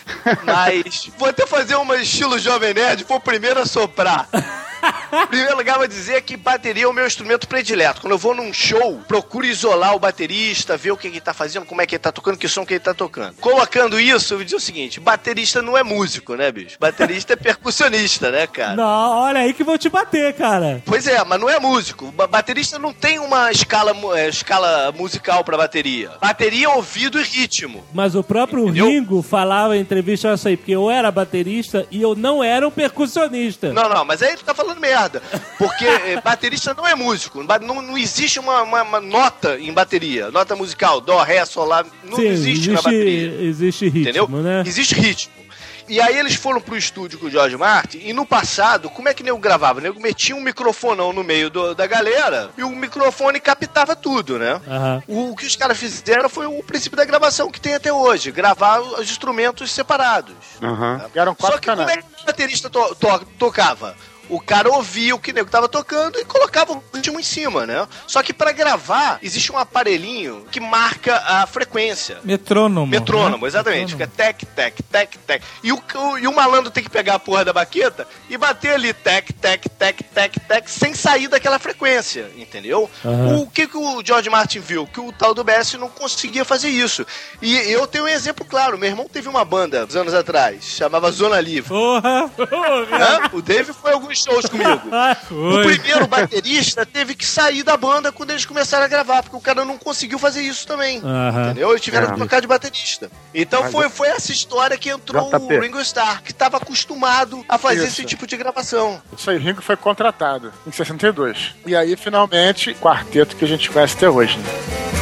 Mas vou até fazer uma estilo Jovem Nerd, foi o primeiro a soprar. Em primeiro lugar, vou dizer que bateria é o meu instrumento predileto. Quando eu vou num show, procuro isolar o baterista, ver o que ele tá fazendo, como é que ele tá tocando, que som que ele tá tocando. Colocando isso, eu vou dizer o seguinte, baterista não é músico, né, bicho? Baterista é percussionista, né, cara? Não, olha aí que vou te bater, cara. Pois é, mas não é músico. Ba- baterista não tem uma escala, mu- é, escala musical pra bateria. Bateria é ouvido e ritmo. Mas o próprio Entendeu? Ringo falava em entrevista essa aí, porque eu era baterista e eu não era um percussionista. Não, não, mas aí ele tá falando merda. Porque é, baterista não é músico. Ba- Não, não existe uma, uma- uma nota em bateria. Nota musical, dó, ré, sol, lá. Não Sim, existe, na bateria. existe ritmo, Entendeu? né? Existe ritmo. E aí eles foram pro estúdio com o George Martin, e no passado, como é que o nego gravava? O nego metia um microfonão no meio do- da galera, e o microfone captava tudo, né? Aham. O, o que os caras fizeram foi o princípio da gravação que tem até hoje, gravar os instrumentos separados. Aham. Eram quatro Só que como canais. é que o baterista to- to- tocava? O cara ouvia o que o nego tava tocando e colocava o ritmo em cima, né? Só que pra gravar, existe um aparelhinho que marca a frequência. Metrônomo. Metrônomo, né? exatamente. Fica Metrônomo. tec, tec, tec, tec. E o, o- e o malandro tem que pegar a porra da baqueta e bater ali tec, tec, tec, tec, tec, sem sair daquela frequência, entendeu? Aham. O que, que o George Martin viu? Que o tal do Best não conseguia fazer isso. E eu tenho um exemplo claro. Meu irmão teve uma banda, uns anos atrás, chamava Zona Livre. Porra! Porra! Hã? O Dave foi a alguns shows comigo. O Oi. primeiro baterista teve que sair da banda quando eles começaram a gravar, porque o cara não conseguiu fazer isso também. Aham. Entendeu? Eles tiveram É. que trocar de baterista. Então Mas foi, foi essa história que entrou J P. o Ringo Starr, que estava acostumado a fazer Isso. esse tipo de gravação. Isso aí, Ringo foi contratado em sessenta e dois. E aí, finalmente, quarteto que a gente conhece até hoje, né?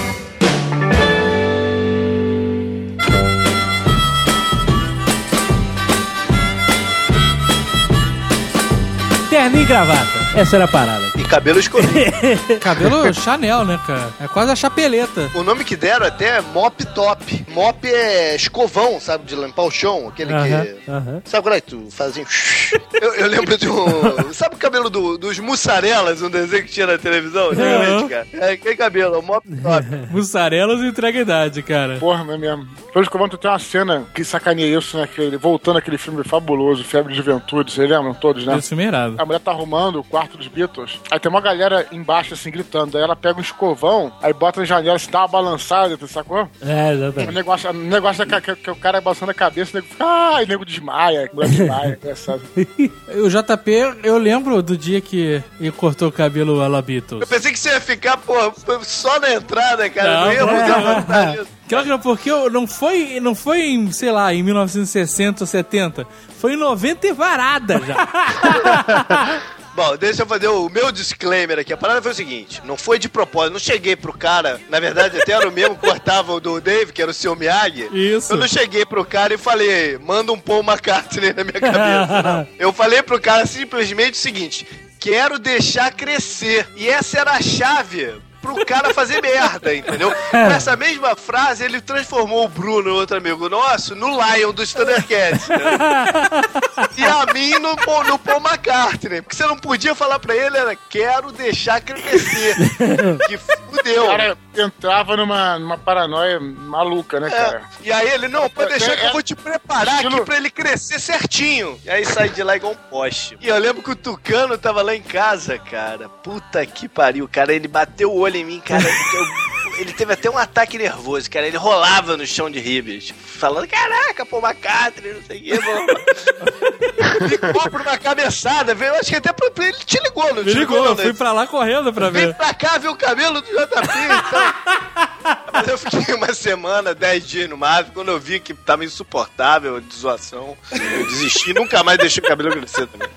Terno e gravata. Essa era a parada. E cabelo escorrido. Cabelo Chanel, né, cara? É quase a chapeleta. O nome que deram até é Mop Top. Mop é escovão, sabe? De limpar o chão. Aquele Aham, que... aham. Sabe qual é que tu fazia? Eu, eu lembro de um... Sabe o cabelo do- dos mussarelas, um desenho que tinha na televisão? Antigamente, cara? É aquele cabelo, é o Mop Top. Mussarelas e entrega idade, cara. Porra, não é mesmo. Pelo que tem uma cena que sacaneia isso, né? Que ele, voltando àquele filme fabuloso, Febre de Juventude, vocês lembram todos, né? Esse filme é irado. A mulher tá arrumando o quarto dos Beatles. Aí tem uma galera embaixo, assim, gritando. Aí ela pega um escovão, aí bota na janela, se dá uma balançada, tu sacou? É, O exatamente. negócio, o negócio é que, que- que o cara balançando a cabeça, o nego fica, ah, e o nego desmaia, a mulher desmaia, engraçado. O J P, eu lembro do dia que ele cortou o cabelo a la Beatles. Eu pensei que você ia ficar, pô, só na entrada, cara. Não, Não, ia não, mudar não. vontade disso. Claro, porque eu- não foi, não foi em, sei lá, em mil novecentos e sessenta ou setenta. Foi em noventa e varada já. Bom, deixa eu fazer o meu disclaimer aqui. A parada foi o seguinte, não foi de propósito, não cheguei pro cara, na verdade até era o mesmo que cortava o do Dave, que era o seu Miyagi. Isso. Eu não cheguei pro cara e falei, manda um Paul McCartney na minha cabeça, não. Eu falei pro cara simplesmente o seguinte, quero deixar crescer. E essa era a chave pro cara fazer merda, entendeu? Com essa mesma frase, ele transformou o Bruno, outro amigo nosso, no Lion dos Thundercats. Né? E a mim no, Paul- no Paul McCartney. Porque você não podia falar pra ele, era quero deixar crescer. Que fudeu. Cara, entrava numa, numa paranoia maluca, né, cara? É, e aí ele, não, pode deixar É, que eu é, vou te preparar estilo- aqui pra ele crescer certinho. E aí sai de lá igual um poste. E eu lembro que o Tucano tava lá em casa, cara. Puta que pariu, cara. Ele bateu o olho em mim, cara. Eu- ele teve até um ataque nervoso, cara. Ele rolava no chão de Ribas, falando, caraca, pô, McCartney, não sei o que, mano. Ficou por uma cabeçada, veio. Eu acho que até pra, pra ele te ligou, não Me te ligou, ligou, eu não, fui né? pra lá correndo pra Vem ver. pra cá ver o cabelo do J P, então. Mas eu fiquei uma semana, dez dias no mato. Quando eu vi que tava insuportável de zoação, eu desisti e nunca mais deixei o cabelo crescer também.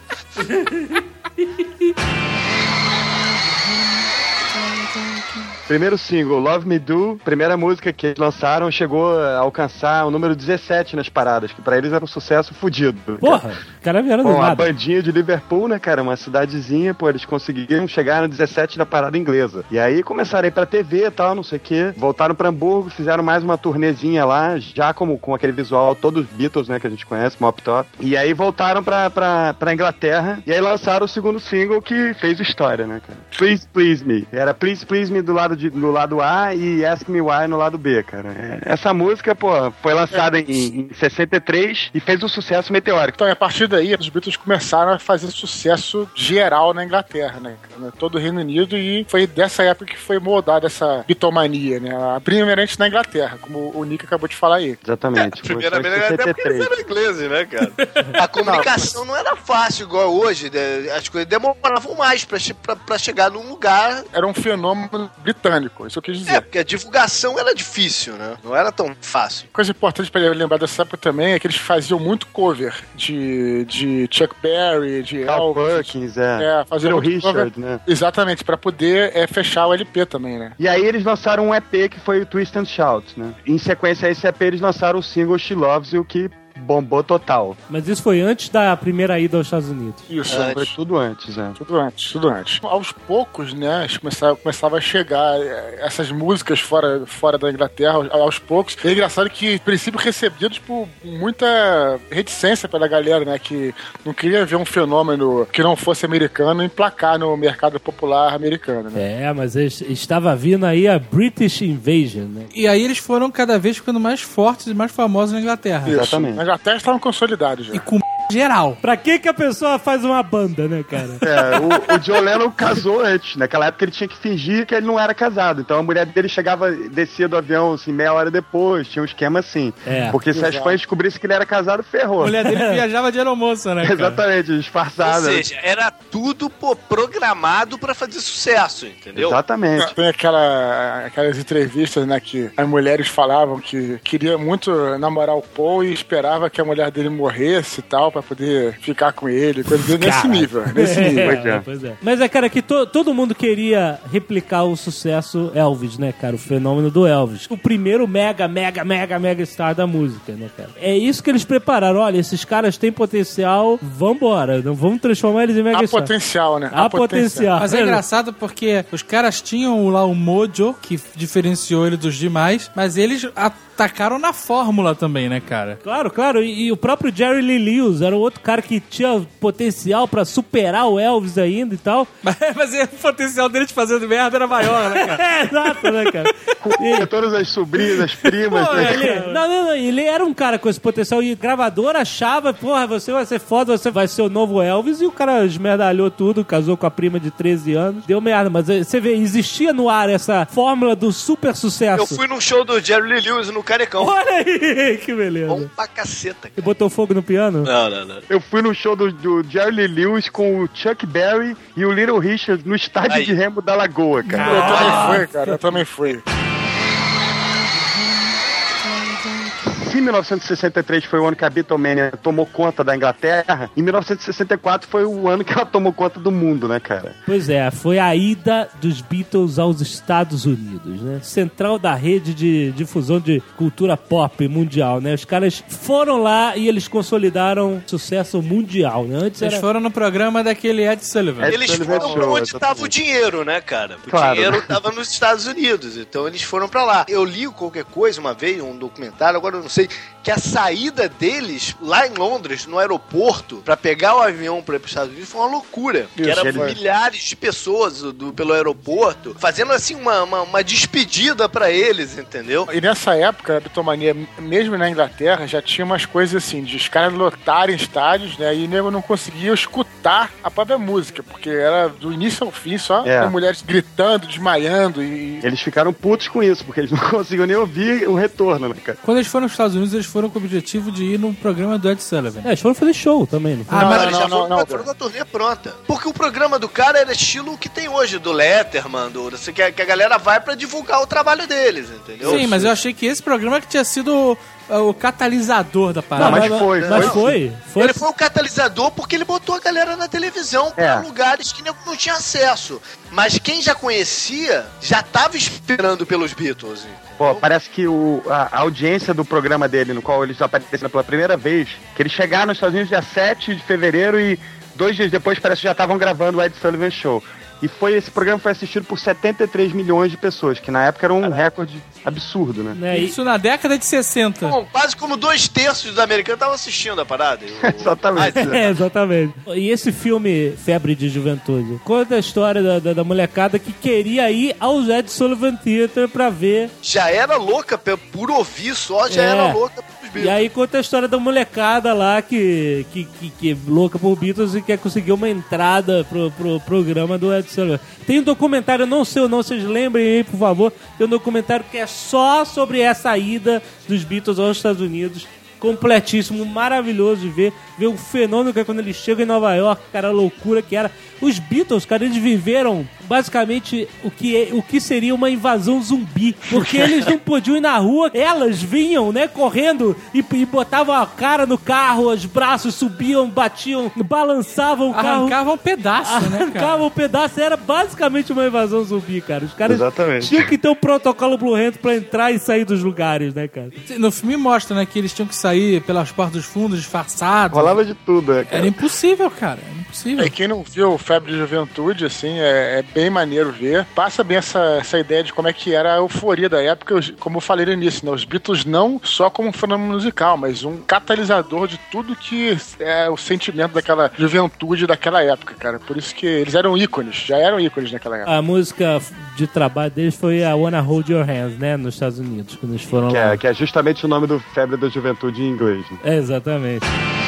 Primeiro single, Love Me Do, primeira música que eles lançaram, chegou a alcançar o número dezessete nas paradas, que pra eles era um sucesso fudido. Porra, o cara vieram do Bom, a nada. bandinha de Liverpool, né, cara, uma cidadezinha, pô, eles conseguiram chegar no dezessete na parada inglesa. E aí começaram a ir pra T V e tal, não sei o quê, voltaram pra Hamburgo, fizeram mais uma turnezinha lá, já como com aquele visual, todos os Beatles, né, que a gente conhece, Mop Top. E aí voltaram pra, pra, pra Inglaterra, e aí lançaram o segundo single que fez história, né, cara. Please Please Me. Era Please Please Me do lado, de, do lado A e Ask Me Why no lado B, cara. É, essa música, pô, foi lançada em, em sessenta e três e fez um sucesso meteórico. Então, a partir daí, os Beatles começaram a fazer sucesso geral na Inglaterra, né, cara? Todo o Reino Unido, e foi dessa época que foi moldada essa bitomania, né? Primeiramente na Inglaterra, como o Nick acabou de falar aí. Exatamente. É, primeiramente, até porque eles eram ingleses, né, cara? A comunicação não era fácil igual hoje, né? As coisas demoravam mais pra, che- pra, pra chegar num lugar. Era um fenômeno britânico, isso eu quis dizer. É, porque a divulgação era difícil, né? Não era tão fácil. Coisa importante pra lembrar dessa época também é que eles faziam muito cover de, de Chuck Berry, de Carl Elvis. Perkins, é. É, faziam Little muito cover. Richard, né? Exatamente, pra poder é, fechar o L P também, né? E aí eles lançaram um E P que foi o Twist and Shout, né? Em sequência a esse E P eles lançaram o single She Loves You, que bombou total. Mas isso foi antes da primeira ida aos Estados Unidos. Isso, Antes. Foi tudo antes, né? Tudo antes, tudo antes. Aos poucos, né, começava, começava a chegar eh, essas músicas fora, fora da Inglaterra, aos, aos poucos. E é engraçado que, em princípio, recebidos por muita reticência pela galera, né, que não queria ver um fenômeno que não fosse americano emplacar no mercado popular americano, né? É, mas eles- estava vindo aí a British Invasion, né? E aí eles foram cada vez ficando mais fortes e mais famosos na Inglaterra. Isso. Exatamente. Na Inglaterra estavam consolidados já. E com geral. Pra que que a pessoa faz uma banda, né, cara? É, o, o John Lennon casou antes. Naquela época ele tinha que fingir que ele não era casado. Então a mulher dele chegava, descia do avião, assim, meia hora depois. Tinha um esquema assim. É, Porque se as exato. fãs descobrissem que ele era casado, ferrou. A mulher dele viajava de aeromoça, né, cara? Exatamente, Ou disfarçada. seja, era tudo pô, programado pra fazer sucesso, entendeu? Exatamente. Tem aquela, aquelas entrevistas, né, que as mulheres falavam que queria muito namorar o Paul e esperava que a mulher dele morresse e tal, pra poder ficar com ele, coisa desse Cara. nível, nesse É, nível. é. pois é. Mas é, cara, que to- todo mundo queria replicar o sucesso Elvis, né, cara? O fenômeno do Elvis. O primeiro mega, mega, mega, mega star da música, né, cara? É isso que eles prepararam. Olha, esses caras têm potencial, vambora. Não vamos transformar eles em mega Há star. potencial, né? Há potencial. Mas é engraçado porque os caras tinham lá o mojo, que diferenciou ele dos demais, mas eles atacaram na fórmula também, né, cara? Claro, claro. E, e o próprio Jerry Lee Lewis era outro cara que tinha potencial pra superar o Elvis ainda e tal. Mas, mas o potencial dele de fazer merda era maior, né, cara? É, exato, né, cara? Com todas as sobrinhas, as primas. Pô, né? ele, não, não, não, ele era um cara com esse potencial e gravador achava, porra, você vai ser foda, você vai ser o novo Elvis, e o cara esmerdalhou tudo, casou com a prima de treze anos, deu merda, mas você vê, existia no ar essa fórmula do super sucesso. Eu fui num show do Jerry Lee Lewis no Canecão. Olha aí, que beleza. Bom pra caceta, E cara. botou fogo no piano? Não, não, não. Eu fui no show do, do Jerry Lee Lewis com o Chuck Berry e o Little Richard no estádio Aí. de remo da Lagoa, cara. Eu também fui, cara, eu também fui. Se mil novecentos e sessenta e três foi o ano que a Beatlemania tomou conta da Inglaterra, em mil novecentos e sessenta e quatro foi o ano que ela tomou conta do mundo, né, cara? Pois é, foi a ida dos Beatles aos Estados Unidos, né? Central da rede de difusão de cultura pop mundial, né? Os caras foram lá e eles consolidaram sucesso mundial, né? Antes Eles era... foram no programa daquele Ed Sullivan. Ed Eles Sullivan foram Show, pra onde exatamente. tava o dinheiro, né, cara? O Claro. dinheiro tava nos Estados Unidos, então eles foram pra lá. Eu li qualquer coisa uma vez, um documentário, agora eu não sei sei, que a saída deles lá em Londres, no aeroporto, pra pegar o avião pra ir pros Estados Unidos, foi uma loucura. Isso, que era ele... milhares de pessoas do, pelo aeroporto, fazendo assim uma, uma, uma despedida pra eles, entendeu? E nessa época, a Beatlemania, mesmo na Inglaterra, já tinha umas coisas assim, de os caras lotarem estádios, né, e o nego não conseguia escutar a própria música, porque era do início ao fim só É. com mulheres gritando, desmaiando e... Eles ficaram putos com isso, porque eles não conseguiam nem ouvir o retorno, né, cara? Quando eles foram nos Estados Unidos, eles foram com o objetivo de ir num programa do Ed Sullivan. É, eles foram fazer show também, não foi? Ah, Não, mas não, Eles já não, foram, não, com a- não. foram com a turnê pronta. Porque o programa do cara era estilo que tem hoje, do Letterman, do, que, a, que a galera vai pra divulgar o trabalho deles, entendeu? Sim, mas eu achei que esse programa que tinha sido o, o catalisador da parada. Não, mas foi, Mas foi. foi. Foi. Ele foi o catalisador porque ele botou a galera na televisão pra É. lugares que nego não tinha acesso. Mas quem já conhecia, já tava esperando pelos Beatles. Pô, parece que o, a, a audiência do programa dele, no qual eles apareceram pela primeira vez, que eles chegaram nos Estados Unidos dia sete de fevereiro e dois dias depois parece que já estavam gravando o Ed Sullivan Show. E foi, esse programa foi assistido por setenta e três milhões de pessoas, que na época era um recorde absurdo, né? Né, e- Isso na década de sessenta. Bom, quase como dois terços dos americanos estavam assistindo a parada. Eu- Exatamente. Ah, É, exatamente. E esse filme Febre de Juventude conta a história da, da, da molecada que queria ir ao Ed Sullivan Theater pra ver. já era louca pe- por ouvir só, já É. era louca pelos E Beatles. aí conta a história da molecada lá que, que, que, que é louca por Beatles e quer conseguir uma entrada pro, pro programa do Ed Sullivan. Tem um documentário, eu não sei ou não, vocês lembrem aí, por favor. Tem um documentário que é só sobre essa ida dos Beatles aos Estados Unidos. Completíssimo, maravilhoso de ver. Ver o fenômeno que é quando eles chegam em Nova York, cara, a loucura que era. Os Beatles, cara, eles viveram basicamente o que, é, o que seria uma invasão zumbi. Porque eles não podiam ir na rua, elas vinham, né, correndo e, e botavam a cara no carro, os braços subiam, batiam, balançavam o carro. Arrancava um pedaço, né, cara? Arrancava um pedaço, era basicamente uma invasão zumbi, cara. Os caras Exatamente. tinham que ter um protocolo Blue Hand pra entrar e sair dos lugares, né, cara? No filme mostra, né, que eles tinham que sair pelas portas dos fundos disfarçados. Rolava de tudo, né, cara? Era impossível, cara. Era impossível. E quem não viu Febre de Juventude, assim, é, é bem maneiro ver. Passa bem essa, essa ideia de como é que era a euforia da época, os- como eu falei no início, né? Os Beatles não só como um fenômeno musical, mas um catalisador de tudo que é o sentimento daquela juventude daquela época, cara. Por isso que eles eram ícones, já eram ícones naquela época. A música de trabalho deles foi a Wanna Hold Your Hands, né, nos Estados Unidos, quando eles foram Que lá. é, que é justamente o nome do Febre da Juventude em inglês, né? É, exatamente.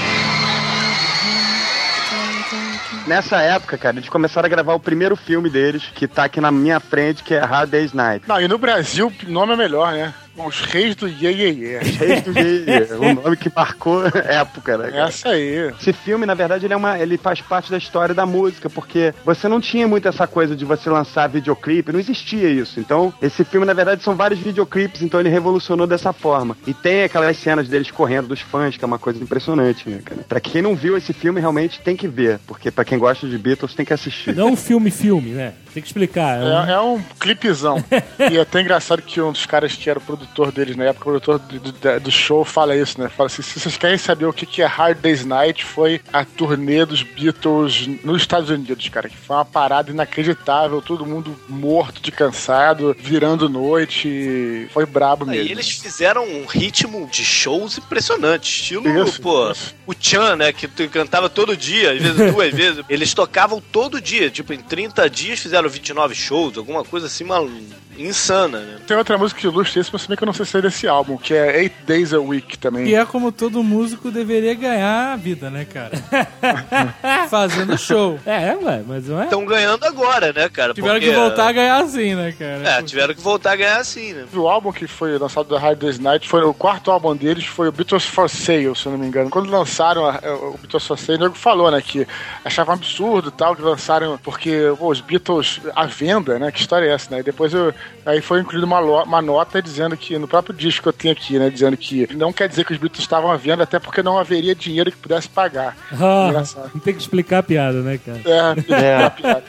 Nessa época, cara, eles começaram a gravar o primeiro filme deles, que tá aqui na minha frente, que é Hard Day's Night. Não, e no Brasil o nome é melhor, né? Os Reis do Iê Iê Iê. Reis do Iê, o nome que marcou época, né, cara? Essa aí. Esse filme, na verdade, ele, é uma, ele faz parte da história da música, porque você não tinha muito essa coisa de você lançar videoclipe, não existia isso. Então, esse filme, na verdade, são vários videoclipes, então ele revolucionou dessa forma. E tem aquelas cenas deles correndo dos fãs, que é uma coisa impressionante, né, cara? Pra quem não viu esse filme, realmente tem que ver, porque pra quem gosta de Beatles, tem que assistir. Não um filme-filme, né? Tem que explicar. É um- É, é um clipezão. E é até engraçado que um dos caras que era o produtor deles na época, o produtor do, do, do show, fala isso, né? Fala assim: se vocês querem saber o que que é Hard Day's Night, foi a turnê dos Beatles nos Estados Unidos, cara. Que foi uma parada inacreditável, todo mundo morto de cansado, virando noite. Foi brabo mesmo. E eles fizeram um ritmo de shows impressionante. Estilo, Isso, pô, isso. o Chan, né? Que tu cantava todo dia, às vezes duas vezes. Eles tocavam todo dia. Tipo, em trinta dias fizeram vinte e nove shows, alguma coisa assim, mal... insana, né? Tem outra música que ilustra isso, mas também que eu não sei se é desse álbum, que é Eight Days a Week também. E é como todo músico deveria ganhar a vida, né, cara? Fazendo show. É, ué, mas não é? Estão ganhando agora, né, cara? Tiveram Porque, que voltar a ganhar assim, né, cara? É, tiveram que voltar a ganhar assim, né? O álbum que foi lançado da Hard Day's Night, foi o quarto álbum deles, foi o Beatles for Sale, se eu não me engano. Quando lançaram a- o Beatles for Sale, o nego falou, né, que achava um absurdo e tal, que lançaram, porque pô, os Beatles à venda, né, que história é essa, né? E depois eu, aí foi incluída uma, lo- uma nota dizendo que, no próprio disco que eu tenho aqui, né, dizendo que não quer dizer que os Beatles estavam à venda, até porque não haveria dinheiro que pudesse pagar. Ah, Engraçado. não tem que explicar a piada, né, cara? É, É. uma piada.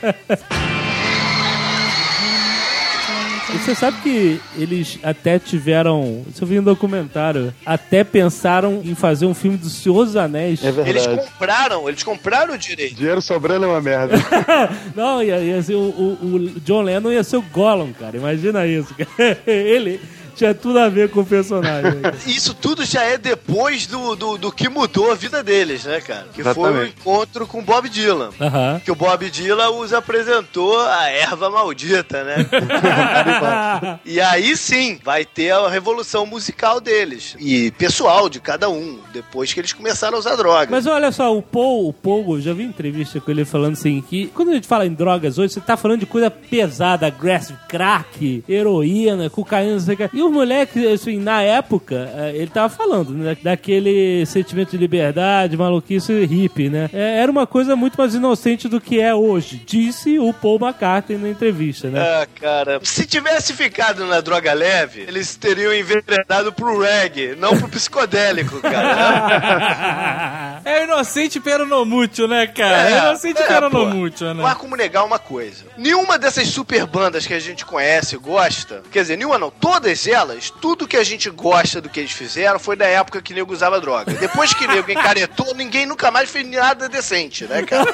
E você sabe que eles até tiveram, isso eu vi um documentário, até pensaram em fazer um filme do Senhor dos Anéis. É verdade. Eles compraram, eles compraram o direito. Dinheiro sobrando é uma merda. Não, ia, ia ser o, o, o John Lennon ia ser o Gollum, cara. Imagina isso. Cara. Ele, Tinha tudo a ver com o personagem. Né, isso tudo já é depois do, do, do que mudou a vida deles, né, cara? Que Exatamente. foi o encontro com o Bob Dylan. Aham. Que o Bob Dylan os apresentou a erva maldita, né? E aí sim, vai ter a revolução musical deles. E pessoal de cada um, depois que eles começaram a usar drogas. Mas olha só, o Paul, o Paul, eu já vi entrevista com ele falando assim, que quando a gente fala em drogas hoje, você tá falando de coisa pesada, grass, crack, heroína, cocaína, não sei o que. E o moleque, assim, na época, ele tava falando, né, daquele sentimento de liberdade, maluquice hippie, né? Era uma coisa muito mais inocente do que é hoje, disse o Paul McCartney na entrevista, né? Ah, cara, se tivesse ficado na droga leve, eles teriam enveredado pro reggae, não pro psicodélico, cara. É inocente pero no mútil, né, cara? É, é inocente é, pero no mútil, né? Não há como negar uma coisa. Nenhuma dessas super bandas que a gente conhece e gosta, quer dizer, nenhuma não, todas elas, tudo que a gente gosta do que eles fizeram foi da época que o nego usava droga. Depois que o nego encaretou, ninguém nunca mais fez nada decente, né, cara?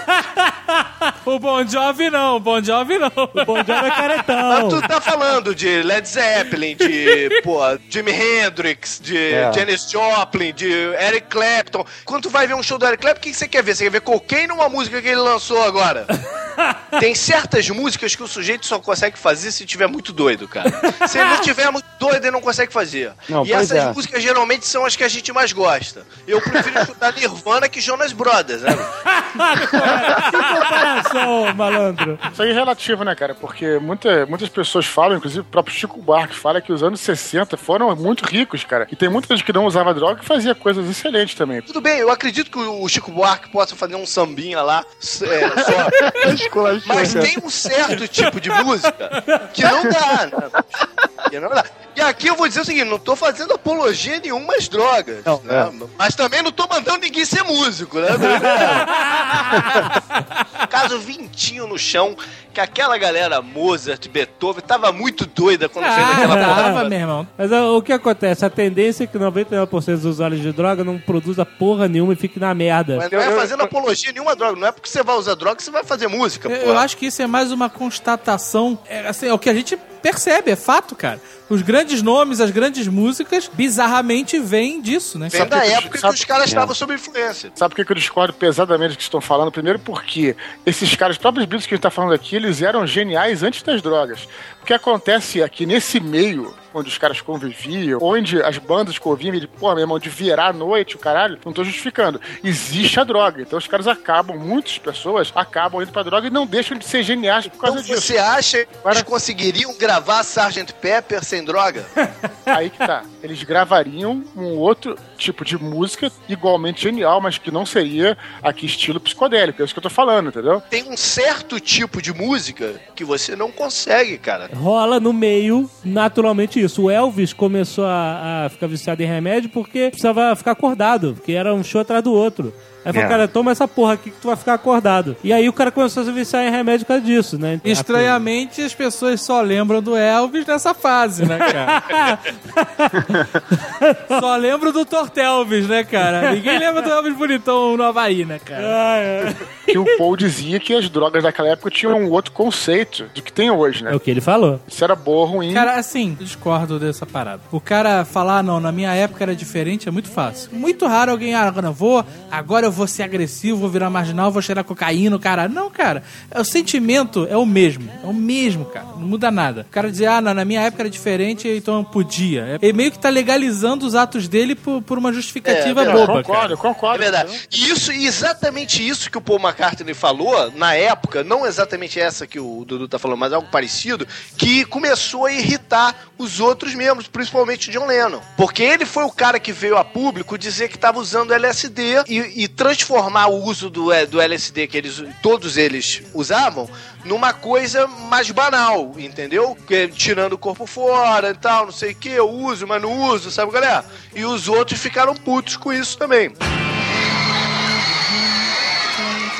O Bon Jovi não, o Bon Jovi não. O Bon Jovi é caretão. Mas tu tá falando de Led Zeppelin, de, pô, Jimi Hendrix, de é. Janis Joplin, de Eric Clapton. Quando tu vai ver um show do Eric Clapton, o que você quer ver? Você quer ver Cocaine ou uma música que ele lançou agora? Tem certas músicas que o sujeito só consegue fazer se tiver muito doido, cara. Se ele não tiver muito doido, ele não consegue fazer. Não, e essas é. músicas geralmente são as que a gente mais gosta. Eu prefiro escutar Nirvana que Jonas Brothers, né? Que comparação, malandro. Isso aí é relativo, né, cara? Porque muita, muitas pessoas falam, inclusive o próprio Chico Buarque fala que os anos sessenta foram muito ricos, cara. E tem muita gente que não usava droga que fazia coisas excelentes também. Tudo bem, eu acredito que o Chico Buarque possa fazer um sambinha lá, é, só... Mas tem um certo tipo de música que não dá, né? Que não dá. E aqui eu vou dizer o seguinte, não tô fazendo apologia nenhuma às drogas, não, né? É. Mas também não tô mandando ninguém ser músico, né? Caso vintinho no chão, que aquela galera Mozart, Beethoven, tava muito doida quando ah, fez aquela porra. Tava, meu irmão. Mas o que acontece? A tendência é que noventa e nove por cento dos usuários de droga não produza porra nenhuma e fique na merda. Mas não é fazendo apologia a nenhuma droga, não é porque você vai usar droga que você vai fazer música, eu, eu acho que isso é mais uma constatação, é, assim, é o que a gente percebe, é fato, cara. Os grandes nomes, as grandes músicas, bizarramente vêm disso, né? Vem da época que os caras estavam sob influência. Sabe por que eu discordo pesadamente do que estão falando? Primeiro porque esses caras, os próprios Beatles que a gente tá falando aqui, eles eram geniais antes das drogas. O que acontece é que nesse meio, onde os caras conviviam, onde as bandas conviviam, de, pô, meu irmão, de virar à noite, o caralho, não tô justificando. Existe a droga. Então os caras acabam, muitas pessoas acabam indo pra droga e não deixam de ser geniais por causa então, disso. Você acha que eles conseguiriam gravar sargento Pepper sem droga? Aí que tá. Eles gravariam um outro tipo de música igualmente genial, mas que não seria aqui estilo psicodélico. É isso que eu tô falando, entendeu? Tem um certo tipo de música que você não consegue, cara. Rola no meio, naturalmente, isso. O Elvis começou a, a ficar viciado em remédio porque precisava ficar acordado, porque era um show atrás do outro. Aí falou, é. cara, toma essa porra aqui que tu vai ficar acordado. E aí o cara começou a se viciar em remédio por causa disso, né? Estranhamente, as pessoas só lembram do Elvis nessa fase, né, cara? Só lembram do Tortelvis, né, cara? Ninguém lembra do Elvis bonitão no Havaí, né, cara? Ah, é. Que o Paul dizia que as drogas daquela época tinham um outro conceito do que tem hoje, né? É o que ele falou. Isso era boa, ruim. Cara, assim, discordo dessa parada. O cara falar, não, na minha época era diferente, é muito fácil. Muito raro alguém, ah, agora eu vou, agora eu vou ser agressivo, vou virar marginal, vou cheirar cocaína, cara. Não, cara. O sentimento é o mesmo. É o mesmo, cara. Não muda nada. O cara dizer, ah, não, na minha época era diferente, então eu podia. Ele meio que tá legalizando os atos dele por, por uma justificativa é, boba, concordo, cara. Concordo, É verdade. E isso, exatamente isso que o Paul McCartney falou, na época, não exatamente essa que o Dudu tá falando, mas algo parecido, que começou a irritar os outros membros, principalmente o John Lennon. Porque ele foi o cara que veio a público dizer que tava usando L S D e, e transformar o uso do, do L S D que eles, todos eles usavam numa coisa mais banal, entendeu? Tirando o corpo fora e tal, não sei o que, eu uso, mas não uso, sabe, galera? E os outros ficaram putos com isso também.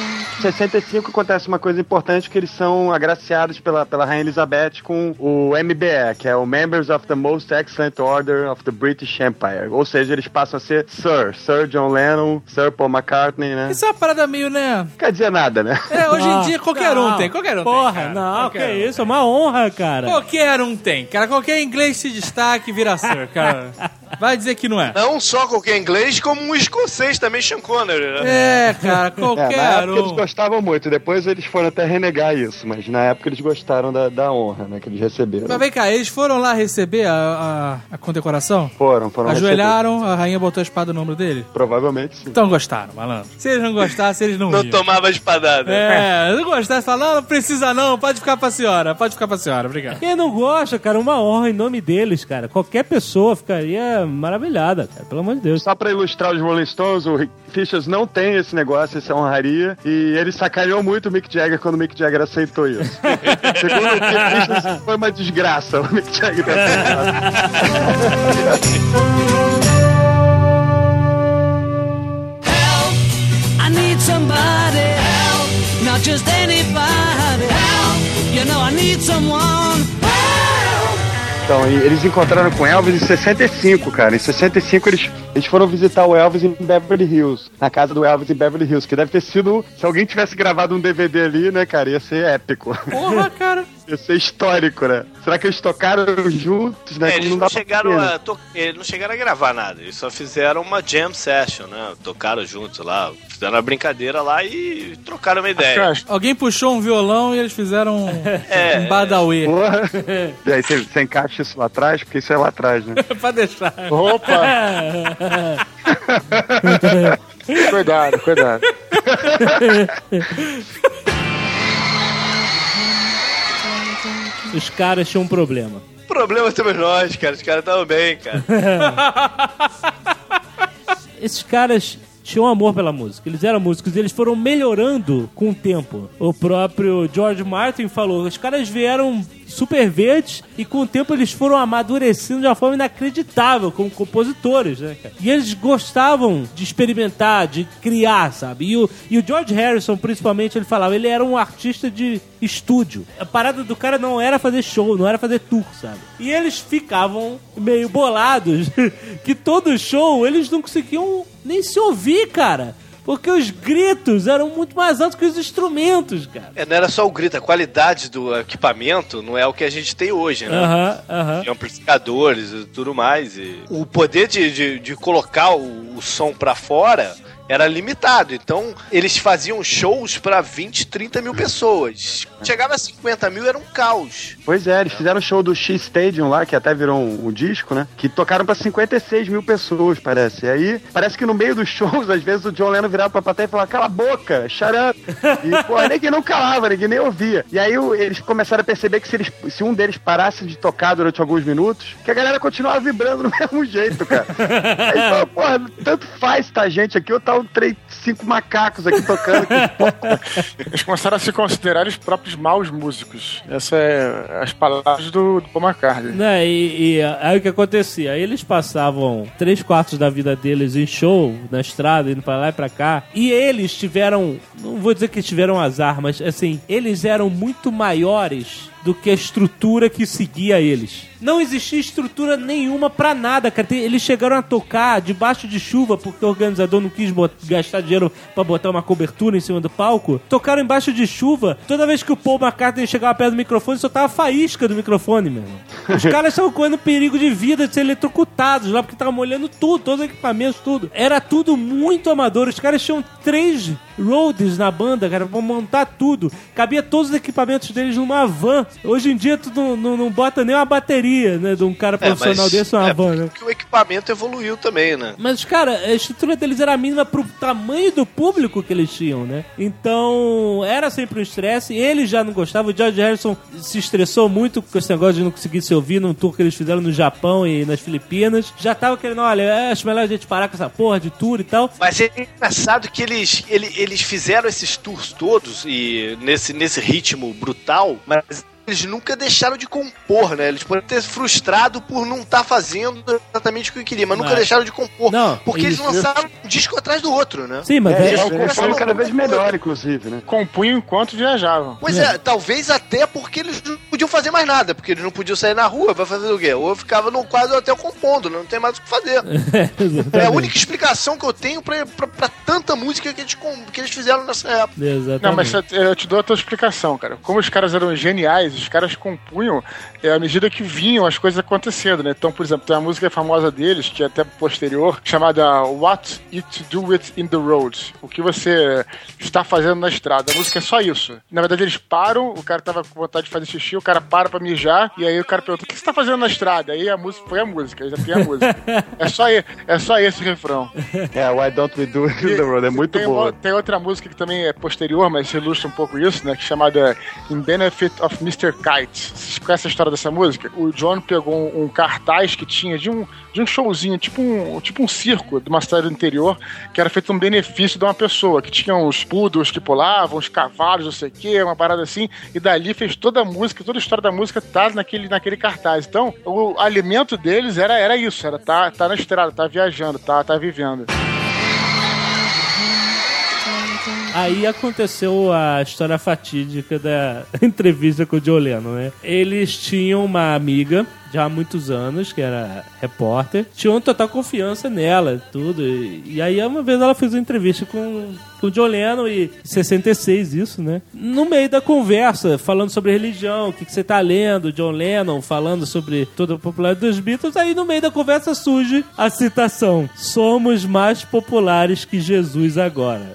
sessenta e cinco acontece uma coisa importante, que eles são agraciados pela, pela Rainha Elizabeth com o M B E, que é o Members of the Most Excellent Order of the British Empire. Ou seja, eles passam a ser Sir, Sir John Lennon, Sir Paul McCartney, né? Isso é uma parada meio, né? Quer dizer nada, né? É, hoje Não, em dia qualquer não, um tem, qualquer um porra, tem. Porra, não, que é isso, é uma honra, cara. Qualquer um tem, cara. Qualquer inglês se destaque e vira Sir, cara. Vai dizer que não é. Não só qualquer inglês, como um escocês também, Sean Connery, né? É, cara, É, na qualquer época eles um. gostavam muito, depois eles foram até renegar isso, mas na época eles gostaram da, da honra, né, que eles receberam. Mas vem cá, eles foram lá receber a, a, a condecoração? Foram, foram Ajoelharam, a rainha botou a espada no ombro dele? receber. Provavelmente sim. Então gostaram, malandro. Se eles não gostassem, eles não Não iam. tomava espadada. É, não gostasse, fala, não, não precisa não, pode ficar pra senhora, pode ficar pra senhora, obrigado. Quem não gosta, cara, uma honra em nome deles, cara. Qualquer pessoa ficaria maravilhada, cara, pelo amor de Deus. Só pra ilustrar os Rolling Stones, o Rick Fichas não tem esse negócio, essa honraria, e ele sacaneou muito o Mick Jagger quando o Mick Jagger aceitou isso. Segundo o Rick Fichas, foi uma desgraça o Mick Jagger ter aceitado. I need somebody help, not just anybody help. You know I need someone help. Então, e eles encontraram com Elvis em sessenta e cinco, cara. Em sessenta e cinco eles, eles foram visitar o Elvis em Beverly Hills, na casa do Elvis em Beverly Hills, que deve ter sido, se alguém tivesse gravado um D V D ali, né, cara, ia ser épico. Porra, cara. Ia ser histórico, né? Será que eles tocaram juntos, né? É, Como eles não não, dá pra chegaram ver, né? a to... eles não chegaram a gravar nada, eles só fizeram uma jam session, né? Tocaram juntos lá, fizeram uma brincadeira lá e trocaram uma ideia. Alguém puxou um violão e eles fizeram um, É, um badauê. Porra. E aí você, você encaixa isso lá atrás, porque isso é lá atrás, né? Pra deixar. Opa! Cuidado, cuidado. Os caras tinham um problema. O problema temos nós, cara, os caras estavam bem, cara. Esses caras tinham amor pela música, eles eram músicos e eles foram melhorando com o tempo. O próprio George Martin falou, os caras vieram super verdes e com o tempo eles foram amadurecendo de uma forma inacreditável como compositores, né, cara? E eles gostavam de experimentar, de criar, sabe? E o, e o George Harrison, principalmente, ele falava, ele era um artista de estúdio. A parada do cara não era fazer show, não era fazer tour, sabe? E eles ficavam meio bolados que todo show eles não conseguiam nem se ouvir, cara. Porque os gritos eram muito mais altos que os instrumentos, cara. É, não era só o grito, a qualidade do equipamento não é o que a gente tem hoje, né? Aham, aham. De amplificadores e tudo mais. E o poder de, de, de colocar o, o som pra fora era limitado. Então, eles faziam shows pra vinte, trinta mil pessoas. Chegava a cinquenta mil, era um caos. Pois é, eles fizeram o show do X Stadium lá, que até virou um, um disco, né? Que tocaram pra cinquenta e seis mil pessoas, parece. E aí, parece que no meio dos shows, às vezes o John Lennon virava pra plateia e falava, cala a boca, shut up. E, pô, ninguém não calava, ninguém nem ouvia. E aí o, eles começaram a perceber que se, eles, se um deles parasse de tocar durante alguns minutos, que a galera continuava vibrando do mesmo jeito, cara. Aí fala, porra, tanto faz tá gente aqui, ou tá um três, cinco macacos aqui tocando. Que... Eles começaram a se considerar os próprios maus músicos. Essas é as palavras do, do Paul McCartney. Né, e, e aí o que acontecia? Aí eles passavam três quartos da vida deles em show, na estrada, indo pra lá e pra cá. E eles tiveram, não vou dizer que tiveram azar, mas assim, eles eram muito maiores do que a estrutura que seguia eles. Não existia estrutura nenhuma pra nada, cara. Eles chegaram a tocar debaixo de chuva porque o organizador não quis bot- gastar dinheiro pra botar uma cobertura em cima do palco. Tocaram embaixo de chuva. Toda vez que o Paul McCartney chegava perto do microfone, soltava faísca do microfone, meu irmão. Os caras estavam correndo perigo de vida, de ser eletrocutados lá, porque estavam molhando tudo, todos os equipamentos, tudo. Era tudo muito amador. Os caras tinham três roadies na banda, cara, pra montar tudo. Cabia todos os equipamentos deles numa van. Hoje em dia tu não, não, não bota nem uma bateria, né, de um cara profissional é, mas, desse numa é, van, né? porque o equipamento evoluiu também, né? Mas, cara, a estrutura deles era mínima pro tamanho do público que eles tinham, né? Então, era sempre um estresse. Eles já não gostavam. O George Harrison se estressou muito com esse negócio de não conseguir se ouvir num tour que eles fizeram no Japão e nas Filipinas. Já tava querendo, olha, acho melhor a gente parar com essa porra de tour e tal. Mas é engraçado que eles, eles, eles fizeram esses tours todos e nesse, nesse ritmo brutal, mas eles nunca deixaram de compor, né? Eles podem ter se frustrado por não estar tá fazendo exatamente o que eu queria, mas, mas nunca deixaram de compor. Não, porque isso, eles lançaram isso. um disco atrás do outro, né? Sim, mas é, é, é, eles foram cada vez melhor, inclusive, né? Compunham enquanto viajavam. Pois é. é, talvez até porque eles não podiam fazer mais nada, porque eles não podiam sair na rua, vai fazer o quê? Ou eu ficava no quadro do hotel compondo, não tem mais o que fazer. É, é a única explicação que eu tenho pra, pra, pra tanta música que eles, que eles fizeram nessa época. Exatamente. Não, mas eu te dou a tua explicação, cara. Como os caras eram geniais, os caras compunham é, à medida que vinham as coisas acontecendo, né? Então, por exemplo, tem uma música famosa deles, que é até posterior, chamada What It Do It in the Road. O que você está fazendo na estrada. A música é só isso. Na verdade, eles param, o cara tava com vontade de fazer xixi, o cara para pra mijar, e aí o cara pergunta, o que você tá fazendo na estrada? Aí a música foi a música, aí já tem a música. É só, é só esse o refrão. É, Why Don't We Do It in the Road, é muito tem boa. Uma, tem outra música que também é posterior, mas ilustra um pouco isso, né, que é chamada In Benefit of mister Kite. Vocês conhecem a história dessa música? O John pegou um, um cartaz que tinha de um, de um showzinho, tipo um, tipo um circo de uma cidade do interior, que era feito um benefício de uma pessoa, que tinha uns poodles que pulavam, uns cavalos, não sei o que, uma parada assim, e dali fez toda a música, toda a história da música tá naquele, naquele cartaz. Então, o alimento deles era, era isso, era tá, tá na estrada, tá viajando, tá, tá vivendo. Aí aconteceu a história fatídica da entrevista com o John Lennon, né? Eles tinham uma amiga já há muitos anos, que era repórter, tinham total confiança nela, tudo. E, e aí, uma vez ela fez uma entrevista com, com o John Lennon, e em sessenta e seis isso, né? No meio da conversa, falando sobre religião, o que, que você tá lendo, John Lennon falando sobre toda a popularidade dos Beatles, aí no meio da conversa surge a citação: somos mais populares que Jesus agora.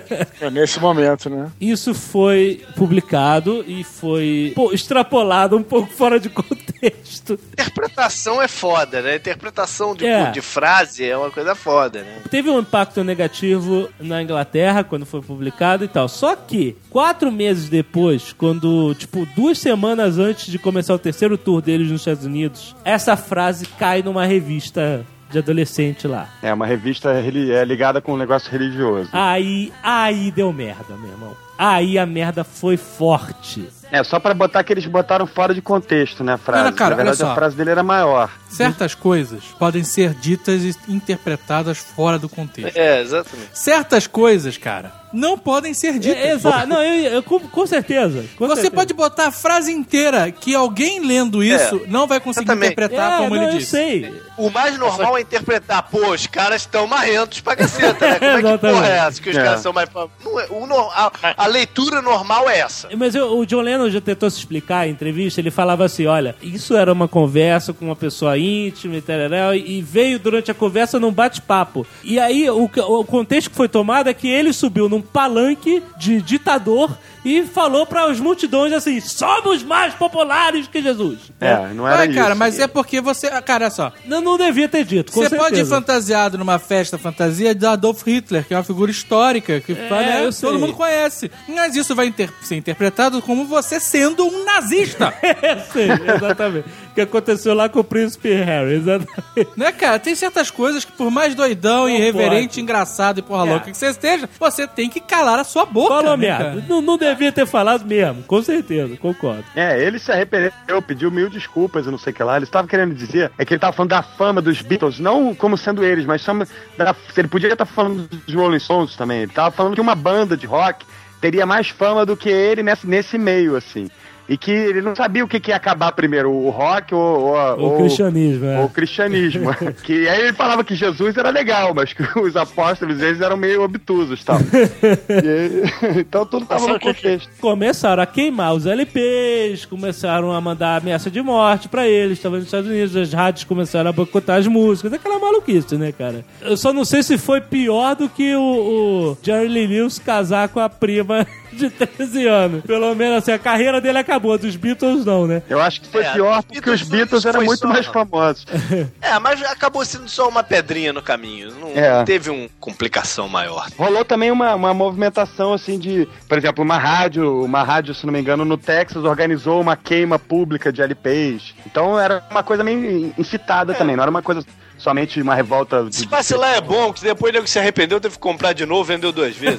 É nesse momento, né? Isso foi publicado e foi, pô, extrapolado um pouco fora de contexto. Interpretação é foda, né? Interpretação de, É. de frase é uma coisa foda, né? Teve um impacto negativo na Inglaterra quando foi publicado e tal. Só que, quatro meses depois, quando, tipo, duas semanas antes de começar o terceiro tour deles nos Estados Unidos, essa frase cai numa revista de adolescente lá. É, uma revista reli- é, ligada com um negócio religioso. Aí, aí deu merda, meu irmão. Aí a merda foi forte. É, só pra botar que eles botaram fora de contexto, né, a frase. Olha, cara, Na verdade, olha só. a frase dele era maior. Certas coisas podem ser ditas e interpretadas fora do contexto. É, exatamente. Certas coisas, cara, não podem ser ditas. É, exato. Não, eu, eu- com, com certeza. Com Você certeza. pode botar a frase inteira que alguém lendo isso não vai conseguir exatamente. interpretar É, como não, ele eu disse. sei. O mais normal é interpretar, pô, os caras estão marrentos pra caceta, né? Como é que Exatamente. porra é essa? Que os É. caras são mais... Não é, o no- a, a leitura normal é essa. Mas eu- o John Lennon já tentou se explicar em entrevista. Ele falava assim, olha, isso era uma conversa com uma pessoa íntima e tal, e veio durante a conversa num bate-papo. E aí o, o contexto que foi tomado é que ele subiu num palanque de ditador e falou para as multidões assim: somos mais populares que Jesus. É, não era Ué, isso. cara, mas é porque você... Cara, olha só. Não, não devia ter dito, com Você pode ir certeza. fantasiado numa festa fantasia de Adolf Hitler, que é uma figura histórica que É, né, eu sei. todo mundo conhece. Mas isso vai inter- ser interpretado como você sendo um nazista. É, sim, exatamente. O que aconteceu lá com o príncipe Harry, exatamente. Né, cara? Tem certas coisas que, por mais doidão, Não irreverente, pode. engraçado e porra É. louca que você esteja, você tem que calar a sua boca. Falou né, merda. cara? Não, não devia ter falado mesmo, com certeza, concordo. É, ele se arrependeu, pediu mil desculpas e não sei o que lá. Ele estava querendo dizer é que ele estava falando da fama dos Beatles, não como sendo eles, mas chama da, ele podia estar falando dos Rolling Stones também. Ele estava falando que uma banda de rock teria mais fama do que ele nesse, nesse meio, assim. E que ele não sabia o que, que ia acabar primeiro, o rock ou, ou, O cristianismo, é. ou o cristianismo. Que aí ele falava que Jesus era legal, mas que os apóstolos eles eram meio obtusos, tal. E aí- então tudo estava no contexto. Começaram a queimar os L Ps, começaram a mandar ameaça de morte pra eles, estavam nos Estados Unidos, as rádios começaram a boicotar as músicas, aquela maluquice, né, cara? Eu só não sei se foi pior do que o, o Jerry Lee Lewis casar com a prima de treze anos. Pelo menos assim, a carreira dele acabou, dos Beatles não, né? Eu acho que foi É, pior os porque Beatles os Beatles foi eram muito só- mais famosos. É, mas acabou sendo só uma pedrinha no caminho. Não, É. não teve uma complicação maior. Rolou também uma, uma movimentação assim de, por exemplo, uma rádio, uma rádio, se não me engano, no Texas organizou uma queima pública de L Ps. Então era uma coisa meio incitada também, não era uma coisa somente uma revolta de, Se vacilar é bom, que depois o nego se arrependeu, teve que comprar de novo, vendeu duas vezes.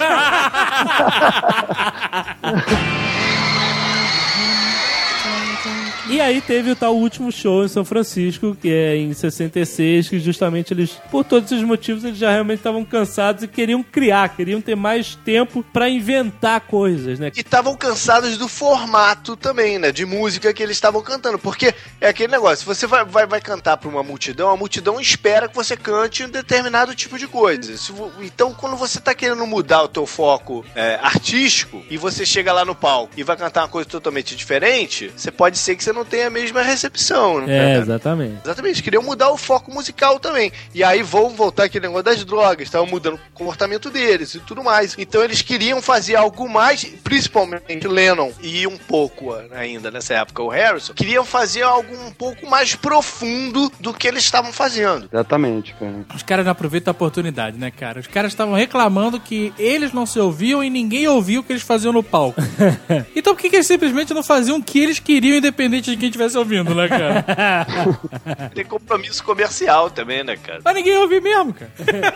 E aí teve o tal último show em São Francisco, que é em sessenta e seis, que justamente eles, por todos esses motivos, eles já realmente estavam cansados e queriam criar, queriam ter mais tempo pra inventar coisas, né? E estavam cansados do formato também, né? De música que eles estavam cantando. Porque é aquele negócio, se você vai, vai, vai cantar pra uma multidão, a multidão espera que você cante um determinado tipo de coisa. Se, então, quando você tá querendo mudar o teu foco é, artístico, e você chega lá no palco e vai cantar uma coisa totalmente diferente, você pode ser que você não tenha a mesma recepção. Né? É, exatamente. Exatamente, eles queriam mudar o foco musical também. E aí vão voltar aquele negócio das drogas, estavam mudando o comportamento deles e tudo mais. Então eles queriam fazer algo mais, principalmente Lennon e um pouco ainda nessa época o Harrison, queriam fazer algo um pouco mais profundo do que eles estavam fazendo. Exatamente, cara. Os caras não aproveitam a oportunidade, né, cara? Os caras estavam reclamando que eles não se ouviam e ninguém ouvia o que eles faziam no palco. Então por que, que eles simplesmente não faziam o que eles queriam, independente de quem estivesse ouvindo, né, cara? Tem compromisso comercial também, né, cara? Mas ninguém ouviu mesmo, cara.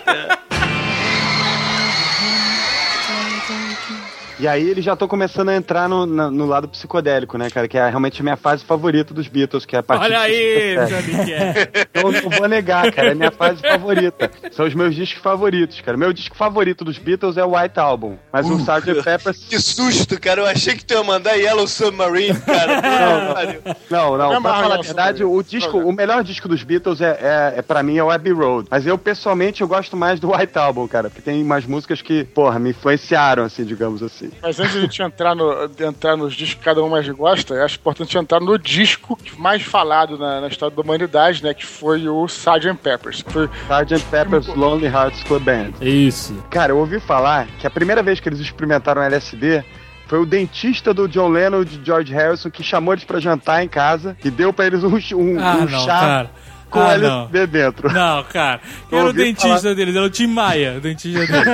E aí eles já estão começando a entrar no, no, no lado psicodélico, né, cara? Que é realmente a minha fase favorita dos Beatles, que é a partir Olha de aí, sabe que é. Eu não vou negar, cara. É a minha fase favorita. São os meus discos favoritos, cara. Meu disco favorito dos Beatles é o White Album. Mas uh, o sergeant Pepper's... Que susto, cara. Eu achei que tu ia mandar Yellow Submarine, cara. Não, não. não. Pra falar a verdade, o, disco, o melhor disco dos Beatles é, é, é, pra mim, é o Abbey Road. Mas eu, pessoalmente, eu gosto mais do White Album, cara. Porque tem umas músicas que, porra, me influenciaram, assim, digamos assim. Mas antes de a gente entrar, no, de entrar nos discos que cada um mais gosta, eu acho importante entrar no disco mais falado na, na história da humanidade, né? Que foi o sergeant Pepper's. Foi... sergeant Pepper's Lonely Hearts Club Band. Isso. Cara, eu ouvi falar que a primeira vez que eles experimentaram L S D foi o dentista do John Lennon e de George Harrison que chamou eles pra jantar em casa e deu pra eles um, um, ah, um não, chá... Cara. com ah, L S D não. dentro. Não, cara. Quem era o dentista falar... deles? Era o Tim Maia, o dentista deles.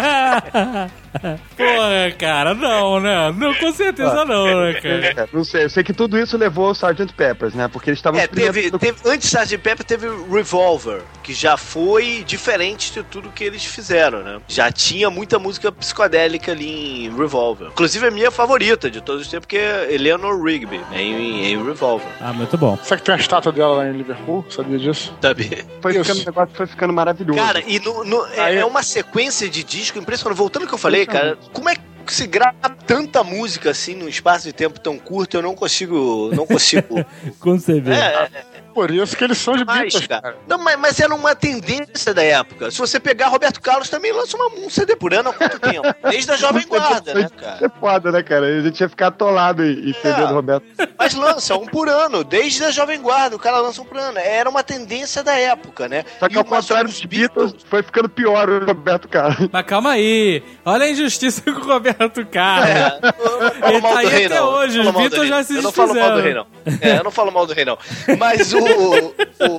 Porra, cara, não, né? Não, com certeza não, né, cara? Não sei, eu sei que tudo isso levou ao sergeant Pepper's, né? Porque eles estavam... É, teve, teve, antes do sergeant Pepper teve Revolver, que já foi diferente de tudo que eles fizeram, né? Já tinha muita música psicodélica ali em Revolver. Inclusive a minha favorita de todos os tempos, que é Eleanor Rigby, em, em Revolver. Ah, muito bom. Sabe que tem uma estátua dela lá em Liverpool? Sabia disso? Sabe? Foi ficando, o negócio foi ficando maravilhoso. Cara, e no, no, é, é uma sequência de disco impressionante. Voltando ao que eu falei, cara, como é que se grava tanta música assim num espaço de tempo tão curto? Eu não consigo, não consigo conceber. É, por isso que eles são de Beatles, cara. cara. Não, mas, mas era uma tendência da época. Se você pegar Roberto Carlos também lança uma, um C D por ano há quanto tempo? Desde a Jovem Guarda, né, cara? É foda, né, cara? A gente ia ficar atolado em, em C D é, do Roberto. Mas lança um por ano. Desde a Jovem Guarda, o cara lança um por ano. Era uma tendência da época, né? Só que e ao contrário dos Beatles, foi ficando pior o Roberto Carlos. Mas calma aí. Olha a injustiça com o Roberto Carlos. É, ele tá aí até hoje. Os Beatles já se desfizeram. Eu não falo mal do rei, não. É, eu não falo mal do rei, não. Mas o... o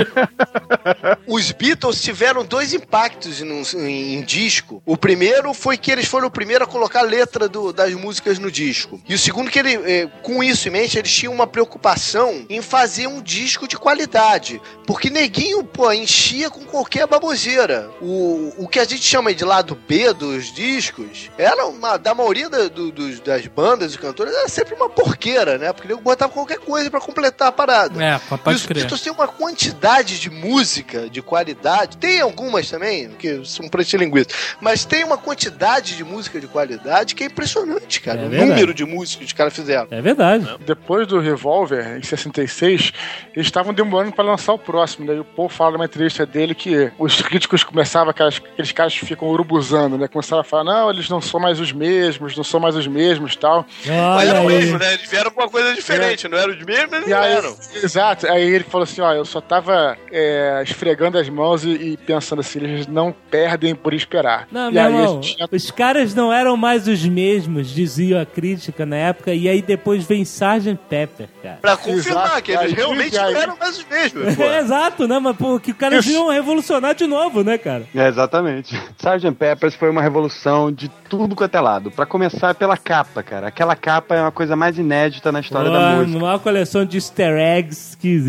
os Beatles tiveram dois impactos em, em, em disco. O primeiro foi que eles foram o primeiro a colocar a letra do, das músicas no disco. E o segundo que ele, eh, com isso em mente, eles tinham uma preocupação em fazer um disco de qualidade. Porque neguinho, pô, enchia com qualquer baboseira. O, o que a gente chama de lado B dos discos era uma, da maioria da, do, dos, das bandas e cantores, era sempre uma porqueira, né? Porque nego botava qualquer coisa pra completar a parada. É, pode e os crer. Beatles têm uma quantidade de música de qualidade, tem algumas também que são pré-linguistas, mas tem uma quantidade de música de qualidade que é impressionante, cara. É o verdade. Número de músicas que os caras fizeram. É verdade. Depois do Revolver, em sessenta e seis, eles estavam demorando pra lançar o próximo. Daí o Paul fala numa entrevista dele que os críticos começavam, aquelas, aqueles caras que ficam urubuzando, né? Começavam a falar, não, eles não são mais os mesmos, não são mais os mesmos e tal. Mas eram mesmo, né? Eles vieram com uma coisa diferente, é. Não eram os mesmos, eles não aí, eram. Exato. Aí ele falou assim, ó, eu só tava é, esfregando as mãos e, e pensando assim, eles não perdem por esperar. Não, e meu aí irmão, tinha... os caras não eram mais os mesmos, dizia a crítica na época, e aí depois vem sergeant Pepper, cara. Pra confirmar Exato, que eles aí, realmente aí, não eram mais os mesmos. É, exato, né? Mas pô, que os caras iam revolucionar de novo, né, cara? É, exatamente. sergeant Pepper's foi uma revolução de tudo quanto é lado. Pra começar pela capa, cara. Aquela capa é uma coisa mais inédita na história pô, da música. A maior coleção de easter eggs que existe.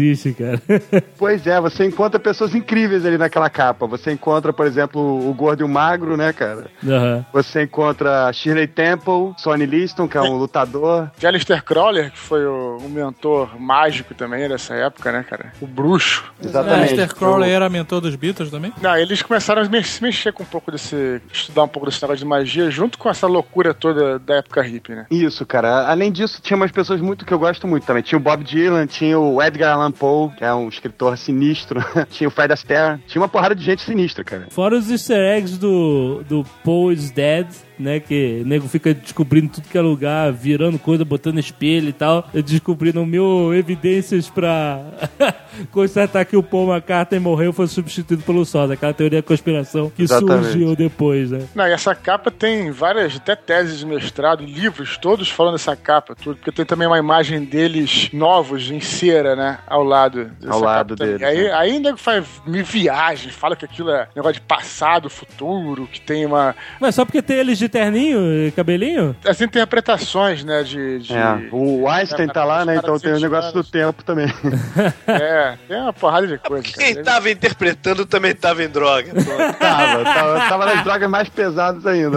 existe, cara. Pois é, você encontra pessoas incríveis ali naquela capa. Você encontra, por exemplo, o Gordo e o Magro, né, cara? Uhum. Você encontra Shirley Temple, Sonny Liston, que é um lutador. Aleister Crowley, que foi o, o mentor mágico também dessa época, né, cara? O bruxo. Exatamente. Aleister Crowley era mentor dos Beatles também? Não, eles começaram a me- se mexer com um pouco desse... estudar um pouco desse negócio de magia, junto com essa loucura toda da época hippie, né? Isso, cara. Além disso, tinha umas pessoas muito que eu gosto muito também. Tinha o Bob Dylan, tinha o Edgar Allan Poe, que é um escritor sinistro. Tinha o Fred Astaire. Tinha uma porrada de gente sinistra, cara. Fora os easter eggs do, do Paul is Dead, né? Que o nego fica descobrindo tudo que é lugar, virando coisa, botando espelho e tal. Descobrindo mil evidências pra constatar que o Paul McCartney morreu e foi substituído pelo Sosa. Aquela teoria da conspiração que Exatamente. surgiu depois, né? Não, e essa capa tem várias, até teses de mestrado, livros, todos falando dessa capa, tudo, porque tem também uma imagem deles novos, em cera, né, ao lado. Ao lado deles. deles, Aí, né? aí nego faz mil viagens, fala que aquilo é negócio de passado, futuro, que tem uma... Mas só porque tem eles de terninho e cabelinho? As interpretações, né, de... de É, o Einstein tá lá, né? Então tem o negócio do tempo também. É, tem uma porrada de coisa, cara. Quem tava interpretando também tava em droga. Tava, tava, tava nas drogas mais pesadas ainda.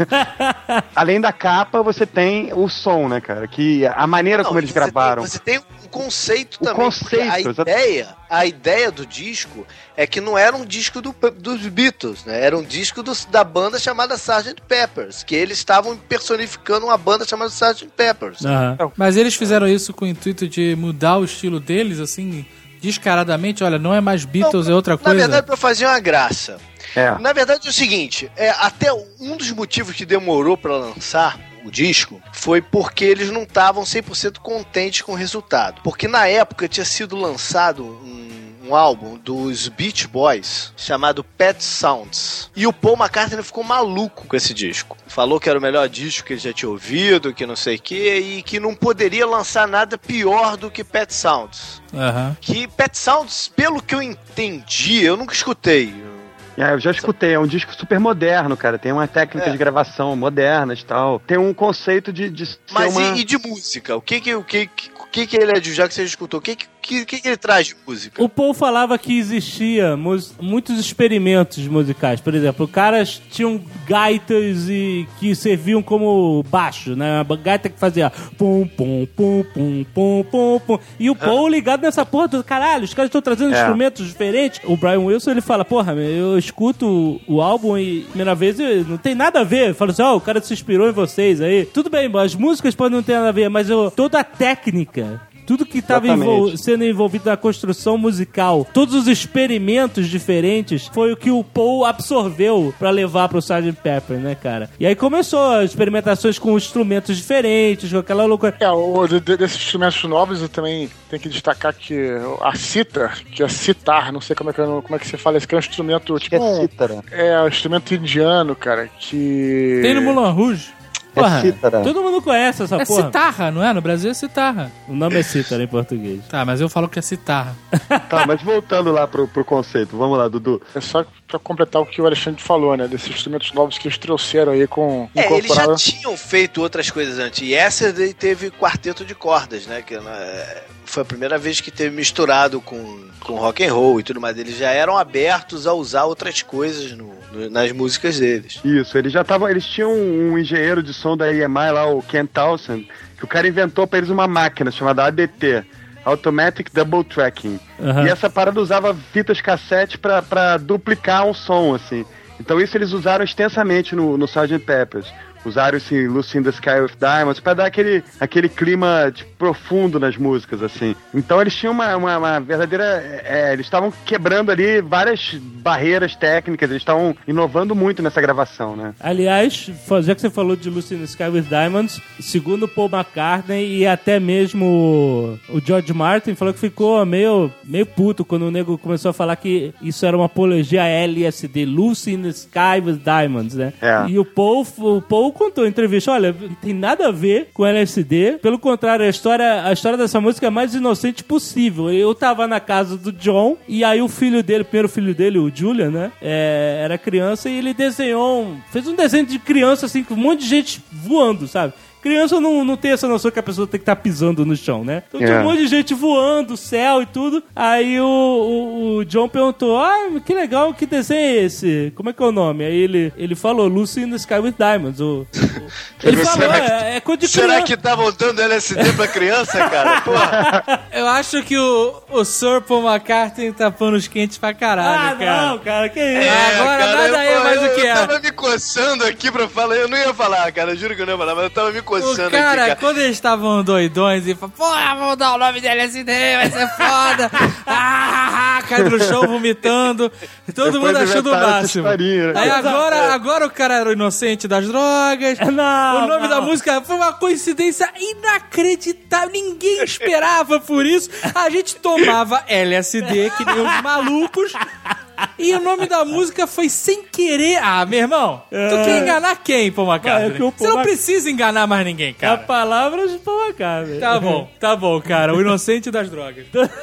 Além da capa, você tem o som, né, cara? Que a maneira Não, como eles você gravaram. Tem, você tem um conceito O também. porque conceito, a exato. ideia, a ideia do disco é que não era um disco do- dos Beatles, né? Era um disco dos- da banda chamada sergeant Pepper's, que eles estavam personificando uma banda chamada sergeant Pepper's. Aham. Mas eles fizeram isso com o intuito de mudar o estilo deles, assim, descaradamente? Olha, não é mais Beatles, Não, é outra Na coisa? verdade, pra fazer uma graça. É. Na verdade é o seguinte, é, até um dos motivos que demorou pra lançar o disco foi porque eles não estavam cem por cento contentes com o resultado. Porque na época tinha sido lançado um, um álbum dos Beach Boys chamado Pet Sounds. E o Paul McCartney ficou maluco com esse disco. Falou que era o melhor disco que ele já tinha ouvido, que não sei o que, e que não poderia lançar nada pior do que Pet Sounds. Aham. Que Pet Sounds, pelo que eu entendi, eu nunca escutei. É, eu já escutei, é um disco super moderno, cara. Tem uma técnica É. de gravação modernas e tal. Tem um conceito de, de ser Mas uma... e, e de música? O que que, o que, que, o que que ele é de, já que você escutou? O que que, que, que que ele traz de música? O Paul falava que existia mus- muitos experimentos musicais. Por exemplo, caras tinham gaitas e que serviam como baixo, né? Uma gaita que fazia pum, pum, pum, pum, pum, pum, pum. E o Paul ligado nessa porra do caralho, os caras estão trazendo É. instrumentos diferentes. O Brian Wilson, ele fala, porra, eu escuto o, o álbum e primeira vez eu- não tem nada a ver. Fala assim, ó, o cara se inspirou em vocês aí. Tudo bem, as músicas podem não ter nada a ver, mas eu, toda a técnica... Tudo que estava Exatamente. sendo envolvido na construção musical, todos os experimentos diferentes, foi o que o Paul absorveu pra levar pro sergeant Pepper, né, cara? E aí começou as experimentações com instrumentos diferentes, com aquela loucura. É, o, de, de- desses instrumentos novos eu também tenho que destacar que a citar, que é citar, não sei como é que, eu- como é que você fala isso, que é um instrumento tipo É um, cítara. é um instrumento indiano, cara, que... Tem no Moulin Rouge. Porra, É cítara. todo mundo conhece essa É porra. citarra, não é? No Brasil é citarra. O nome é cítara em português. Tá, mas eu falo que é citarra. Tá, mas voltando lá pro, pro conceito, vamos lá, Dudu. É só pra completar o que o Alexandre falou, né, desses instrumentos novos que eles trouxeram aí com... É, eles já incorporaram- tinham feito outras coisas antes. E essa daí teve quarteto de cordas, né? Que né, foi a primeira vez que teve misturado com, com rock and roll e tudo mais. Eles já eram abertos a usar outras coisas no, no- nas músicas deles. Isso, eles já estavam, eles tinham um engenheiro de som da E M I lá, o Ken Townsend, que o cara inventou pra eles uma máquina chamada A D T, Automatic Double Tracking. Aham. E essa parada usava fitas cassete pra, pra duplicar um som, assim. Então isso eles usaram extensamente no, no sergeant Pepper's. Usaram esse Lucy in the Sky with Diamonds pra dar aquele, aquele clima tipo, profundo nas músicas, assim. Então eles tinham uma, uma, uma verdadeira... É, eles estavam quebrando ali várias barreiras técnicas, eles estavam inovando muito nessa gravação, né? Aliás, já que você falou de Lucy in the Sky with Diamonds, segundo Paul McCartney e até mesmo o George Martin, falou que ficou meio, meio puto quando o nego começou a falar que isso era uma apologia a L S D, Lucy in the Sky with Diamonds, né? É. E o Paul, o Paul contou em entrevista, olha, não tem nada a ver com L S D, pelo contrário, a história, a história dessa música é a mais inocente possível. Eu tava na casa do John, e aí o filho dele, o primeiro filho dele, o Julian, né, é, era criança, e ele desenhou, um, fez um desenho de criança, assim, com um monte de gente voando, sabe? criança não, não tem essa noção que a pessoa tem que estar pisando no chão, né? Então tinha É. um monte de gente voando, céu e tudo. Aí o, o, o John perguntou, ah, que legal, que desenho é esse? Como é que é o nome? Aí ele, ele falou, Lucy in the Sky with Diamonds. O, o- ele falou, Será que- é, é coisa de Será criança. que estavam dando L S D pra criança, cara? Porra. Eu acho que o, o Sir Paul McCartney tá panos quentes pra caralho, Ah, cara. não, cara, que isso? É, agora cara, nada eu, aí é mais eu, do que eu é. tava me coçando aqui pra falar. Eu não ia falar, cara. Eu juro que eu não ia falar, mas eu tava me coçando O cara, aqui, cara. quando eles estavam doidões e falaram, porra, vamos dar o nome de L S D, vai ser foda. ah, cai no chão vomitando. Todo Depois mundo achando o inventaram essa máximo. historinha, né? Aí agora, agora o cara era o inocente das drogas. Não, o nome não. da música foi uma coincidência inacreditável. Ninguém esperava por isso. A gente tomava L S D, que nem os malucos. E o nome da música foi Sem Querer. Ah, meu irmão, tu quer enganar quem, Paul Ah, é McCartney? que o Você Paul não Mac- precisa enganar mais ninguém, A cara. palavra de Paul McCartney. Tá bom, tá bom, cara. O inocente das drogas.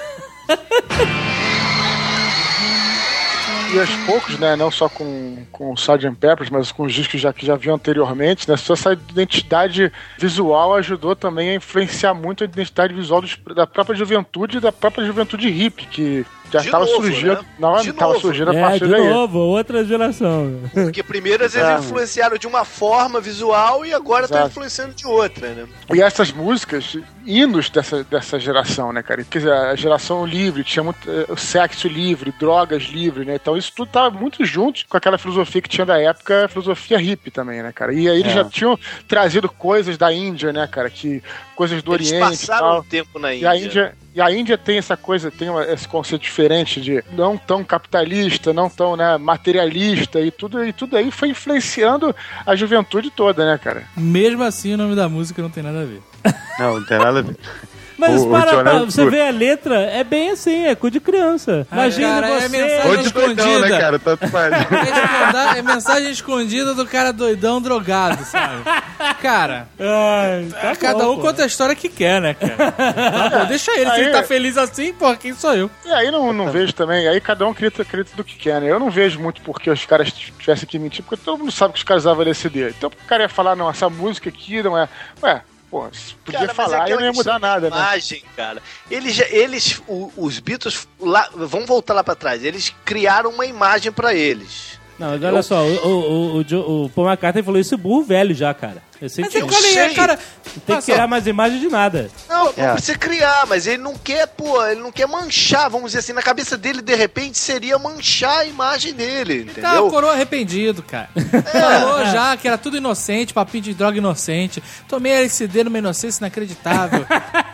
E aos poucos, né, não só com, com o sergeant Pepper's, mas com os discos já, que já viam anteriormente, né, só essa identidade visual ajudou também a influenciar muito a identidade visual dos, da própria juventude e da própria juventude hippie, que já De estava novo, surgindo, né? não, De tava novo. surgindo a É, partir de daí. novo, outra geração. Porque primeiro eles É. influenciaram de uma forma visual e agora estão Exato. influenciando de outra, né? E essas músicas, hinos dessa, dessa geração, né, cara? Quer dizer, a geração livre, tinha muito eh, o sexo livre, drogas livre, né? Então isso tudo tava muito junto com aquela filosofia que tinha da época, a filosofia hippie também, né, cara? E aí eles É. já tinham trazido coisas da Índia, né, cara? Que, coisas do Eles Oriente e passaram tal. um tempo na E Índia. a Índia, e a Índia tem essa coisa, tem uma- esse conceito diferente de não tão capitalista, não tão, né, materialista e tudo, e tudo aí foi influenciando a juventude toda, né, cara? Mesmo assim, o nome da música não tem nada a ver. Não, não tem nada a ver. Mas O- o para, John pra, Lennon- você vê a letra, é bem assim, é coisa de criança. Imagina cara, é você... mensagem- Ou de doidão, né, escondida. cara? Tanto faz. É, escondar- é mensagem escondida do cara doidão drogado, sabe? Cara, Ai, tá cada bom, um pô. conta a história que quer, né, cara? Tá bom, deixa ele. Se Aí- ele tá feliz assim, pô, quem sou eu? E aí não, não vejo também, aí cada um acredita, acredita do que quer, né? Eu não vejo muito porque os caras tivessem que mentir, porque todo mundo sabe que os caras usavam L S D. Então o cara ia falar, não, essa música aqui não é. Ué, pô, se podia Cara, mas é falar e aquela não ia mudar questão da nada, né? imagem, cara. Eles, já- eles o- os Beatles, lá, vamos voltar lá pra trás, eles criaram uma imagem pra eles. Não, mas olha só, o, o, o, Jo- o Paul McCartney falou isso burro velho já, cara. Eu sei Mas que eu não falei, sei. cara. tem olha que só, criar mais imagem de nada. Não, não É. precisa criar, mas ele não quer, pô, ele não quer manchar, vamos dizer assim, na cabeça dele, de repente, seria manchar a imagem dele, Tá, entendeu? o coroa arrependido, cara. Falou já que era tudo inocente, papinho de droga inocente. Tomei L S D numa inocência inacreditável.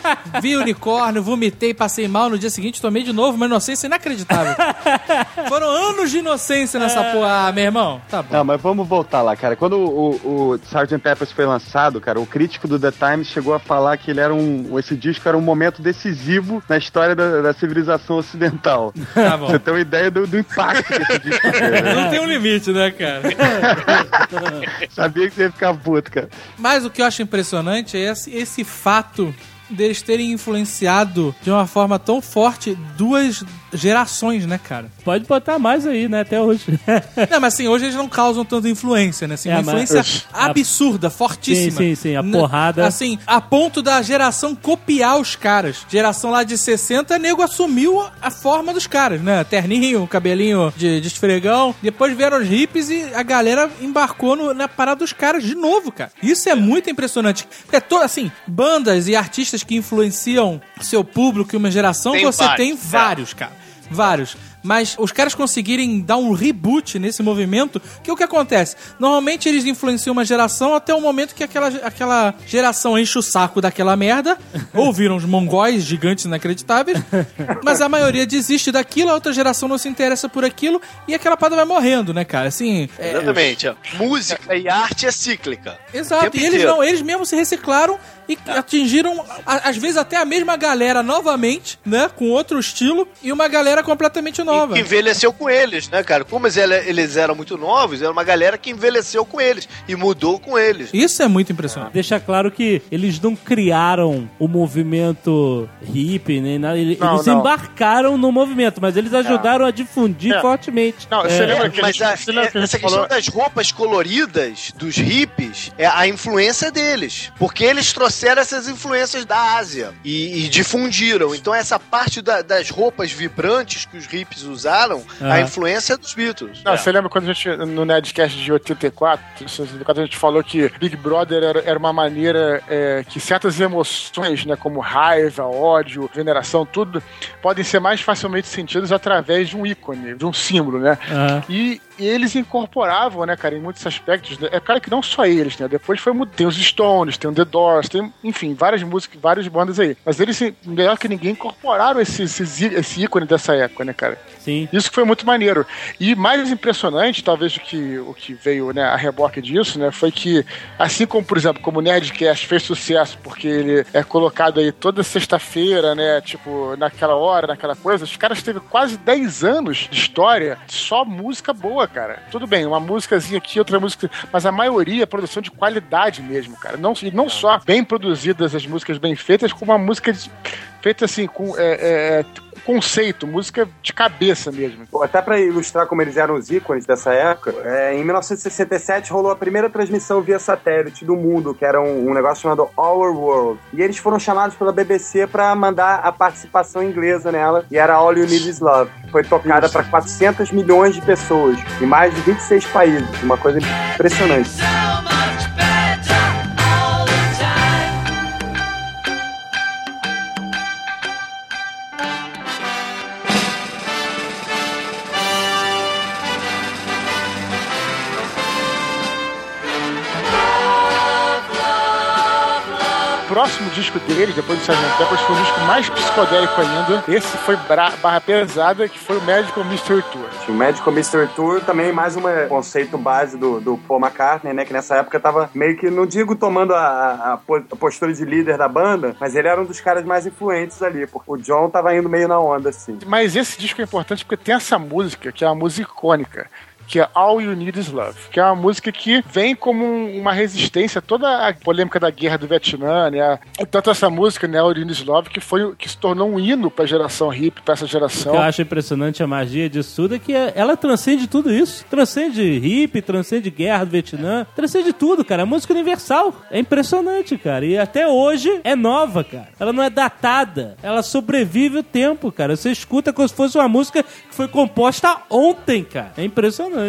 Vi unicórnio, vomitei, passei mal. No dia seguinte tomei de novo uma inocência inacreditável. Foram anos de inocência nessa porra, ah, meu irmão. Tá bom. Não, mas vamos voltar lá, cara. Quando o, o sergeant Pepper's foi lançado, cara, o crítico do The Times chegou a falar que ele era um. Esse disco era um momento decisivo na história da, da civilização ocidental. Tá bom. Você tem uma ideia do, do impacto que esse disco teve, né? Não tem um limite, né, cara? Sabia que você ia ficar puto, cara. Mas o que eu acho impressionante é esse, esse fato deles terem influenciado de uma forma tão forte duas gerações, né, cara? Pode botar mais aí, né, até hoje. Não, mas assim, hoje eles não causam tanta influência, né? Assim, É, uma mas- influência a- absurda, fortíssima. Sim, sim, sim, a N- porrada. Assim, a ponto da geração copiar os caras. Geração lá de sessenta, nego assumiu a forma dos caras, né? Terninho, cabelinho de, de esfregão. Depois vieram os hippies e a galera embarcou no- na parada dos caras de novo, cara. Isso é muito impressionante. É to, assim, bandas e artistas que influenciam seu público e uma geração, Tem você vários, tem é. vários, cara. Vários. Mas os caras conseguirem dar um reboot nesse movimento, que é o que acontece? Normalmente eles influenciam uma geração até o momento que aquela, aquela geração enche o saco daquela merda, ou viram os mongóis gigantes inacreditáveis, mas a maioria desiste daquilo, a outra geração não se interessa por aquilo, e aquela parada vai morrendo, né, cara? Assim, é, Exatamente. ó. Música e arte é cíclica. exato, Tempo e eles inteiro. não, eles mesmos se reciclaram e atingiram, a, às vezes, até a mesma galera novamente, né? Com outro estilo e uma galera completamente nova. E que envelheceu com eles, né, cara? Como eles eram muito novos, era uma galera que envelheceu com eles e mudou com eles. Isso é muito impressionante. Deixa claro que eles não criaram o movimento hippie, nem nada. Eles Não, não. embarcaram no movimento, mas eles ajudaram a difundir É. fortemente. Não, É. você lembra É, que a mas gente- a- você lembra que a essa gente questão falou- das roupas coloridas dos hippies é a influência deles. Porque eles trouxeram essas influências da Ásia e, e difundiram. Então essa parte da- das roupas vibrantes que os hippies usaram, Ah. a influência é dos Beatles. Não, É. você lembra quando a gente, no Nerdcast de oitenta e quatro, quando a gente falou que Big Brother era, era uma maneira é, que certas emoções, né, como raiva, ódio, veneração, tudo, podem ser mais facilmente sentidas através de um ícone, de um símbolo, né? Aham. E, e eles incorporavam, né, cara, em muitos aspectos. Né? É claro que não só eles, né? Depois foi mudando. Tem os Stones, tem o The Doors, tem, enfim, várias músicas, várias bandas aí. Mas eles, melhor que ninguém, incorporaram esse, esse, esse ícone dessa época, né, cara? Sim. Isso que foi muito maneiro. E mais impressionante, talvez, o que, o que veio, né, a reboque disso, né, foi que, assim como, por exemplo, como o Nerdcast fez sucesso porque ele é colocado aí toda sexta-feira, né, tipo, naquela hora, naquela coisa, os caras teve quase dez anos de história, só música boa, cara. Tudo bem, uma músicazinha aqui, outra música, mas a maioria é produção de qualidade mesmo, cara. Não, e não só bem produzidas as músicas bem feitas, como uma música de, feita assim, com é, é, conceito, música de cabeça mesmo. Pô, até pra ilustrar como eles eram os ícones dessa época, é, em mil novecentos e sessenta e sete rolou a primeira transmissão via satélite do mundo, que era um, um negócio chamado Our World. E eles foram chamados pela B B C pra mandar a participação inglesa nela, e era All You Need Is Love. Foi tocada pra quatrocentos milhões de pessoas, em mais de vinte e seis países. Uma coisa impressionante. O próximo disco dele, depois do sargento Pepper, foi um disco mais psicodélico ainda. Esse foi bra- barra pesada, que foi o Magical Mystery Tour. O Magical Mystery Tour também mais um conceito base do, do Paul McCartney, né? Que nessa época tava meio que, não digo tomando a, a, a postura de líder da banda, mas ele era um dos caras mais influentes ali, porque o John tava indo meio na onda, assim. Mas esse disco é importante porque tem essa música, que é uma música icônica, que é All You Need Is Love, que é uma música que vem como um, uma resistência a toda a polêmica da guerra do Vietnã, né? Tanto essa música, né, All You Need Is Love, que, foi, que se tornou um hino pra geração hippie, pra essa geração. O que eu acho impressionante a magia disso tudo é que ela transcende tudo isso. Transcende hippie, transcende guerra do Vietnã, transcende tudo, cara. É música universal. É impressionante, cara. E até hoje é nova, cara. Ela não é datada. Ela sobrevive o tempo, cara. Você escuta como se fosse uma música que foi composta ontem, cara. É impressionante.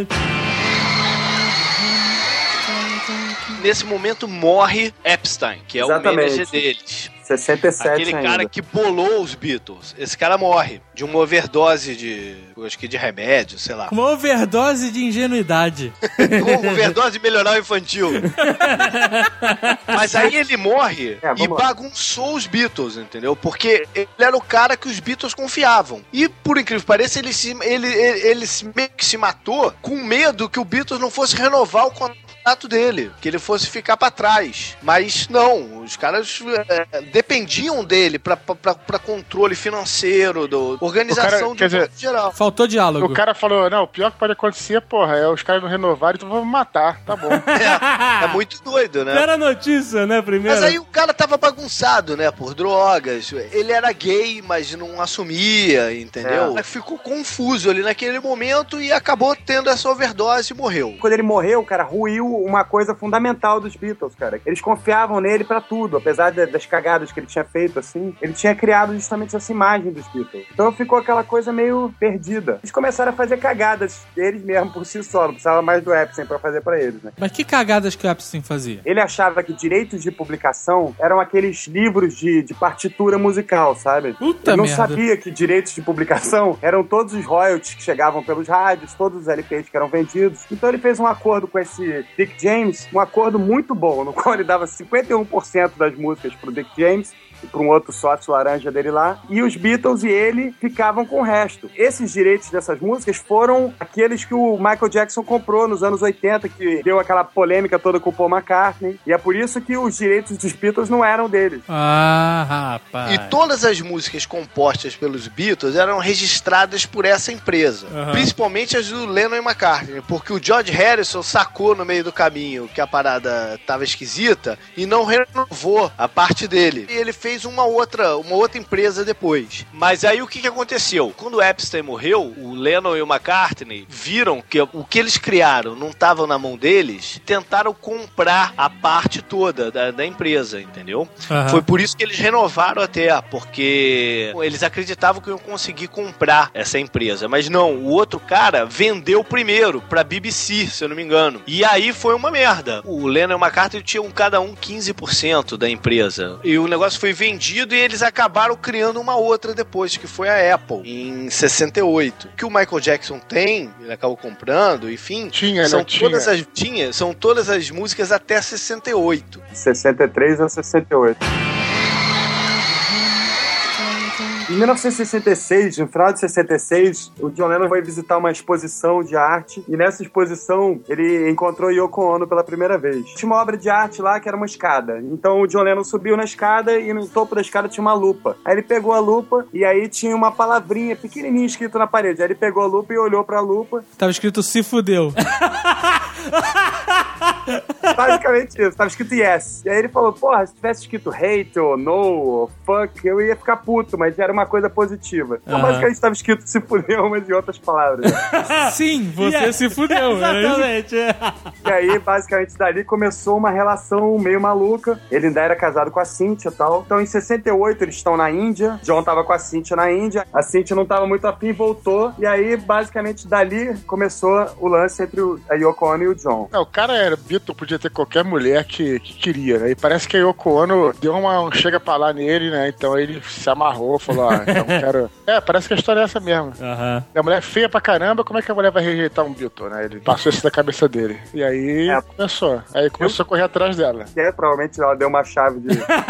Nesse momento morre Epstein, que é Exatamente. o manager deles. sessenta e sete Aquele ainda. cara que bolou os Beatles. Esse cara morre de uma overdose de, acho que de remédio, sei lá. Uma overdose de ingenuidade. Uma overdose melhoral infantil. Mas aí ele morre É, e vamos lá. bagunçou os Beatles, entendeu? Porque ele era o cara que os Beatles confiavam. E, por incrível que pareça, ele, se, ele, ele, ele se, meio que se matou com medo que o Beatles não fosse renovar o contrato dele, que ele fosse ficar pra trás. Mas não, os caras é, dependiam dele pra, pra, pra controle financeiro, do, organização O cara, de quer dizer, modo geral. Faltou diálogo. O cara falou, não, o pior que pode acontecer, porra, é os caras não renovarem, então vamos matar, tá bom. É, é muito doido, né? Era notícia, né, primeiro? Mas aí o cara tava bagunçado, né? Por drogas. Ele era gay, mas não assumia, entendeu? É. Ficou confuso ali naquele momento e acabou tendo essa overdose e morreu. Quando ele morreu, cara, ruiu uma coisa fundamental dos Beatles, cara. Eles confiavam nele pra tudo, apesar de, das cagadas que ele tinha feito, assim. Ele tinha criado justamente essa imagem dos Beatles. Então ficou aquela coisa meio perdida. Eles começaram a fazer cagadas deles mesmo por si só. Não precisava mais do Epstein pra fazer pra eles, né? Mas que cagadas que o Epstein fazia? Ele achava que direitos de publicação eram aqueles livros de, de partitura musical, sabe? Puta ele não merda. sabia que direitos de publicação eram todos os royalties que chegavam pelos rádios, todos os L Ps que eram vendidos. Então ele fez um acordo com esse Dick James, um acordo muito bom, no qual ele dava cinquenta e um por cento das músicas pro Dick James para um outro sócio laranja dele lá, e os Beatles e ele ficavam com o resto. Esses direitos dessas músicas foram aqueles que o Michael Jackson comprou nos anos oitenta, que deu aquela polêmica toda com o Paul McCartney, e é por isso que os direitos dos Beatles não eram deles. Ah, rapaz. E todas as músicas compostas pelos Beatles eram registradas por essa empresa. Uhum. Principalmente as do Lennon e McCartney, porque o George Harrison sacou no meio do caminho que a parada tava esquisita e não renovou a parte dele. E ele fez uma outra, uma outra empresa depois. Mas aí o que, que aconteceu? Quando o Epstein morreu, o Lennon e o McCartney viram que o que eles criaram não estava na mão deles, tentaram comprar a parte toda da, da empresa, entendeu? Uhum. Foi por isso que eles renovaram até, porque eles acreditavam que iam conseguir comprar essa empresa. Mas não, o outro cara vendeu primeiro pra B B C, se eu não me engano. E aí foi uma merda. O Lennon e o McCartney tinham cada um quinze por cento da empresa. E o negócio foi vendido e eles acabaram criando uma outra depois, que foi a Apple, em sessenta e oito. Que o Michael Jackson tem, ele acabou comprando, enfim. Tinha, são né? todas Tinha. as tinha, são todas as músicas até sessenta e oito. sessenta e três a sessenta e oito. Em mil novecentos e sessenta e seis, no final de sessenta e seis, o John Lennon foi visitar uma exposição de arte e nessa exposição ele encontrou Yoko Ono pela primeira vez. Tinha uma obra de arte lá que era uma escada. Então o John Lennon subiu na escada e no topo da escada tinha uma lupa. Aí ele pegou a lupa e aí tinha uma palavrinha pequenininha escrita na parede. Aí ele pegou a lupa e olhou pra lupa. Tava escrito se fudeu. Basicamente isso, tava escrito yes. E aí ele falou, porra, se tivesse escrito hate ou no ou fuck, eu ia ficar puto, mas era uma coisa positiva. Então uhum. basicamente tava escrito se fudeu, mas em outras palavras. Sim, você yeah. se fudeu. Exatamente. E aí, basicamente, dali começou uma relação meio maluca. Ele ainda era casado com a Cynthia e tal. Então em sessenta e oito eles estão na Índia. John tava com a Cynthia na Índia. A Cynthia não tava muito afim, voltou. E aí, basicamente, dali começou o lance entre o, a Yoko Ono e o John. É, o cara era Beatle, podia ter qualquer mulher que, que queria, né? E parece que a Yoko Ono deu uma um chega pra lá nele, né? Então ele se amarrou, falou, ah, então quero... É, parece que a história é essa mesmo. Uhum. A mulher é feia pra caramba, como é que a mulher vai rejeitar um Beatle, né? Ele passou isso da cabeça dele. E aí é. começou. Aí começou eu... a correr atrás dela. É, provavelmente ela deu uma chave de...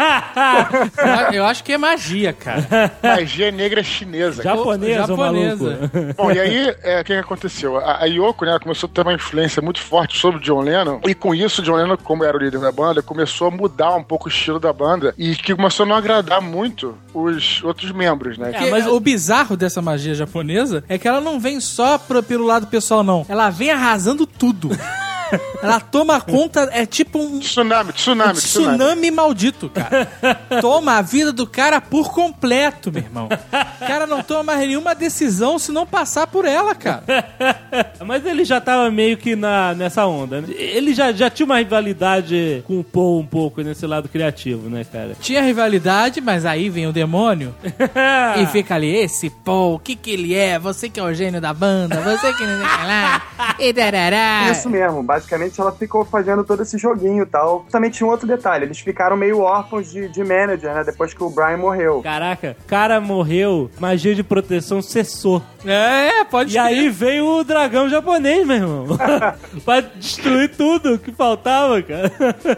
eu, eu acho que é magia, cara. Magia negra chinesa. Japonesa, Japonesa. Bom, e aí, é, o que, que aconteceu? A, a Yoko, né, ela começou a ter uma influência muito forte sobre o John Lennon, e com isso, o John Lennon, como era o líder da banda, começou a mudar um pouco o estilo da banda, e que começou a não agradar muito os outros membros, né? É, mas o bizarro dessa magia japonesa é que ela não vem só pro, pelo lado pessoal, não. Ela vem arrasando tudo. Ela toma conta, é tipo um... Tsunami, tsunami, um tsunami. Tsunami maldito, cara. Toma a vida do cara por completo, meu irmão. O cara não toma mais nenhuma decisão se não passar por ela, cara. Mas ele já tava meio que na, nessa onda, né? Ele já, já tinha uma rivalidade com o Paul um pouco nesse lado criativo, né, cara? Tinha rivalidade, mas aí vem o demônio e fica ali, esse Paul, o que que ele é? Você que é o gênio da banda, você que não sei lá, e darará. Isso mesmo, basicamente ela ficou fazendo todo esse joguinho e tal. Também tinha um outro detalhe, eles ficaram meio órfãos de, de manager, né, depois que o Brian morreu. Caraca, cara morreu, magia de proteção cessou. É, pode E aí veio o dragão japonês, meu irmão. Pra destruir tudo que faltava, cara.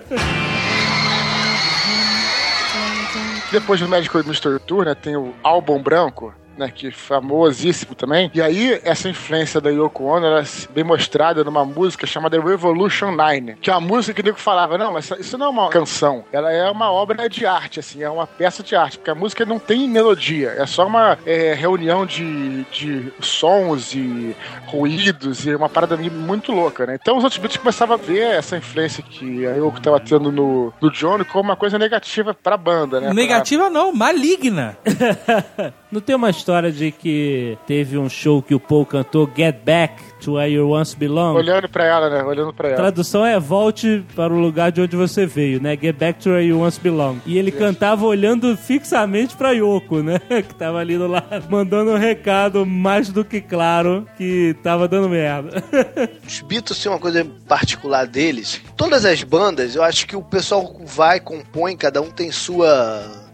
Depois do Magical Mystery Tour, né, tem o álbum branco, né, que é famosíssimo também. E aí, essa influência da Yoko Ono era bem mostrada numa música chamada Revolution nine, que é uma música que o nego falava, não, mas isso não é uma canção, ela é uma obra de arte, assim, é uma peça de arte, porque a música não tem melodia, é só uma é, reunião de, de sons e ruídos, e uma parada muito louca, né? Então os outros Beatles começavam a ver essa influência que a Yoko estava tendo no, no John como uma coisa negativa pra banda, né? Negativa pra... não, maligna. Não tem uma história de que teve um show que o Paul cantou Get Back to Where You Once Belong? Olhando pra ela, né? Olhando pra ela. A tradução é volte para o lugar de onde você veio, né? Get Back to Where You Once Belong. E ele Isso. cantava olhando fixamente pra Yoko, né? Que tava ali do lado, mandando um recado mais do que claro que tava dando merda. Os Beatles têm uma coisa particular deles. Todas as bandas, eu acho que o pessoal vai, compõe, cada um tem sua...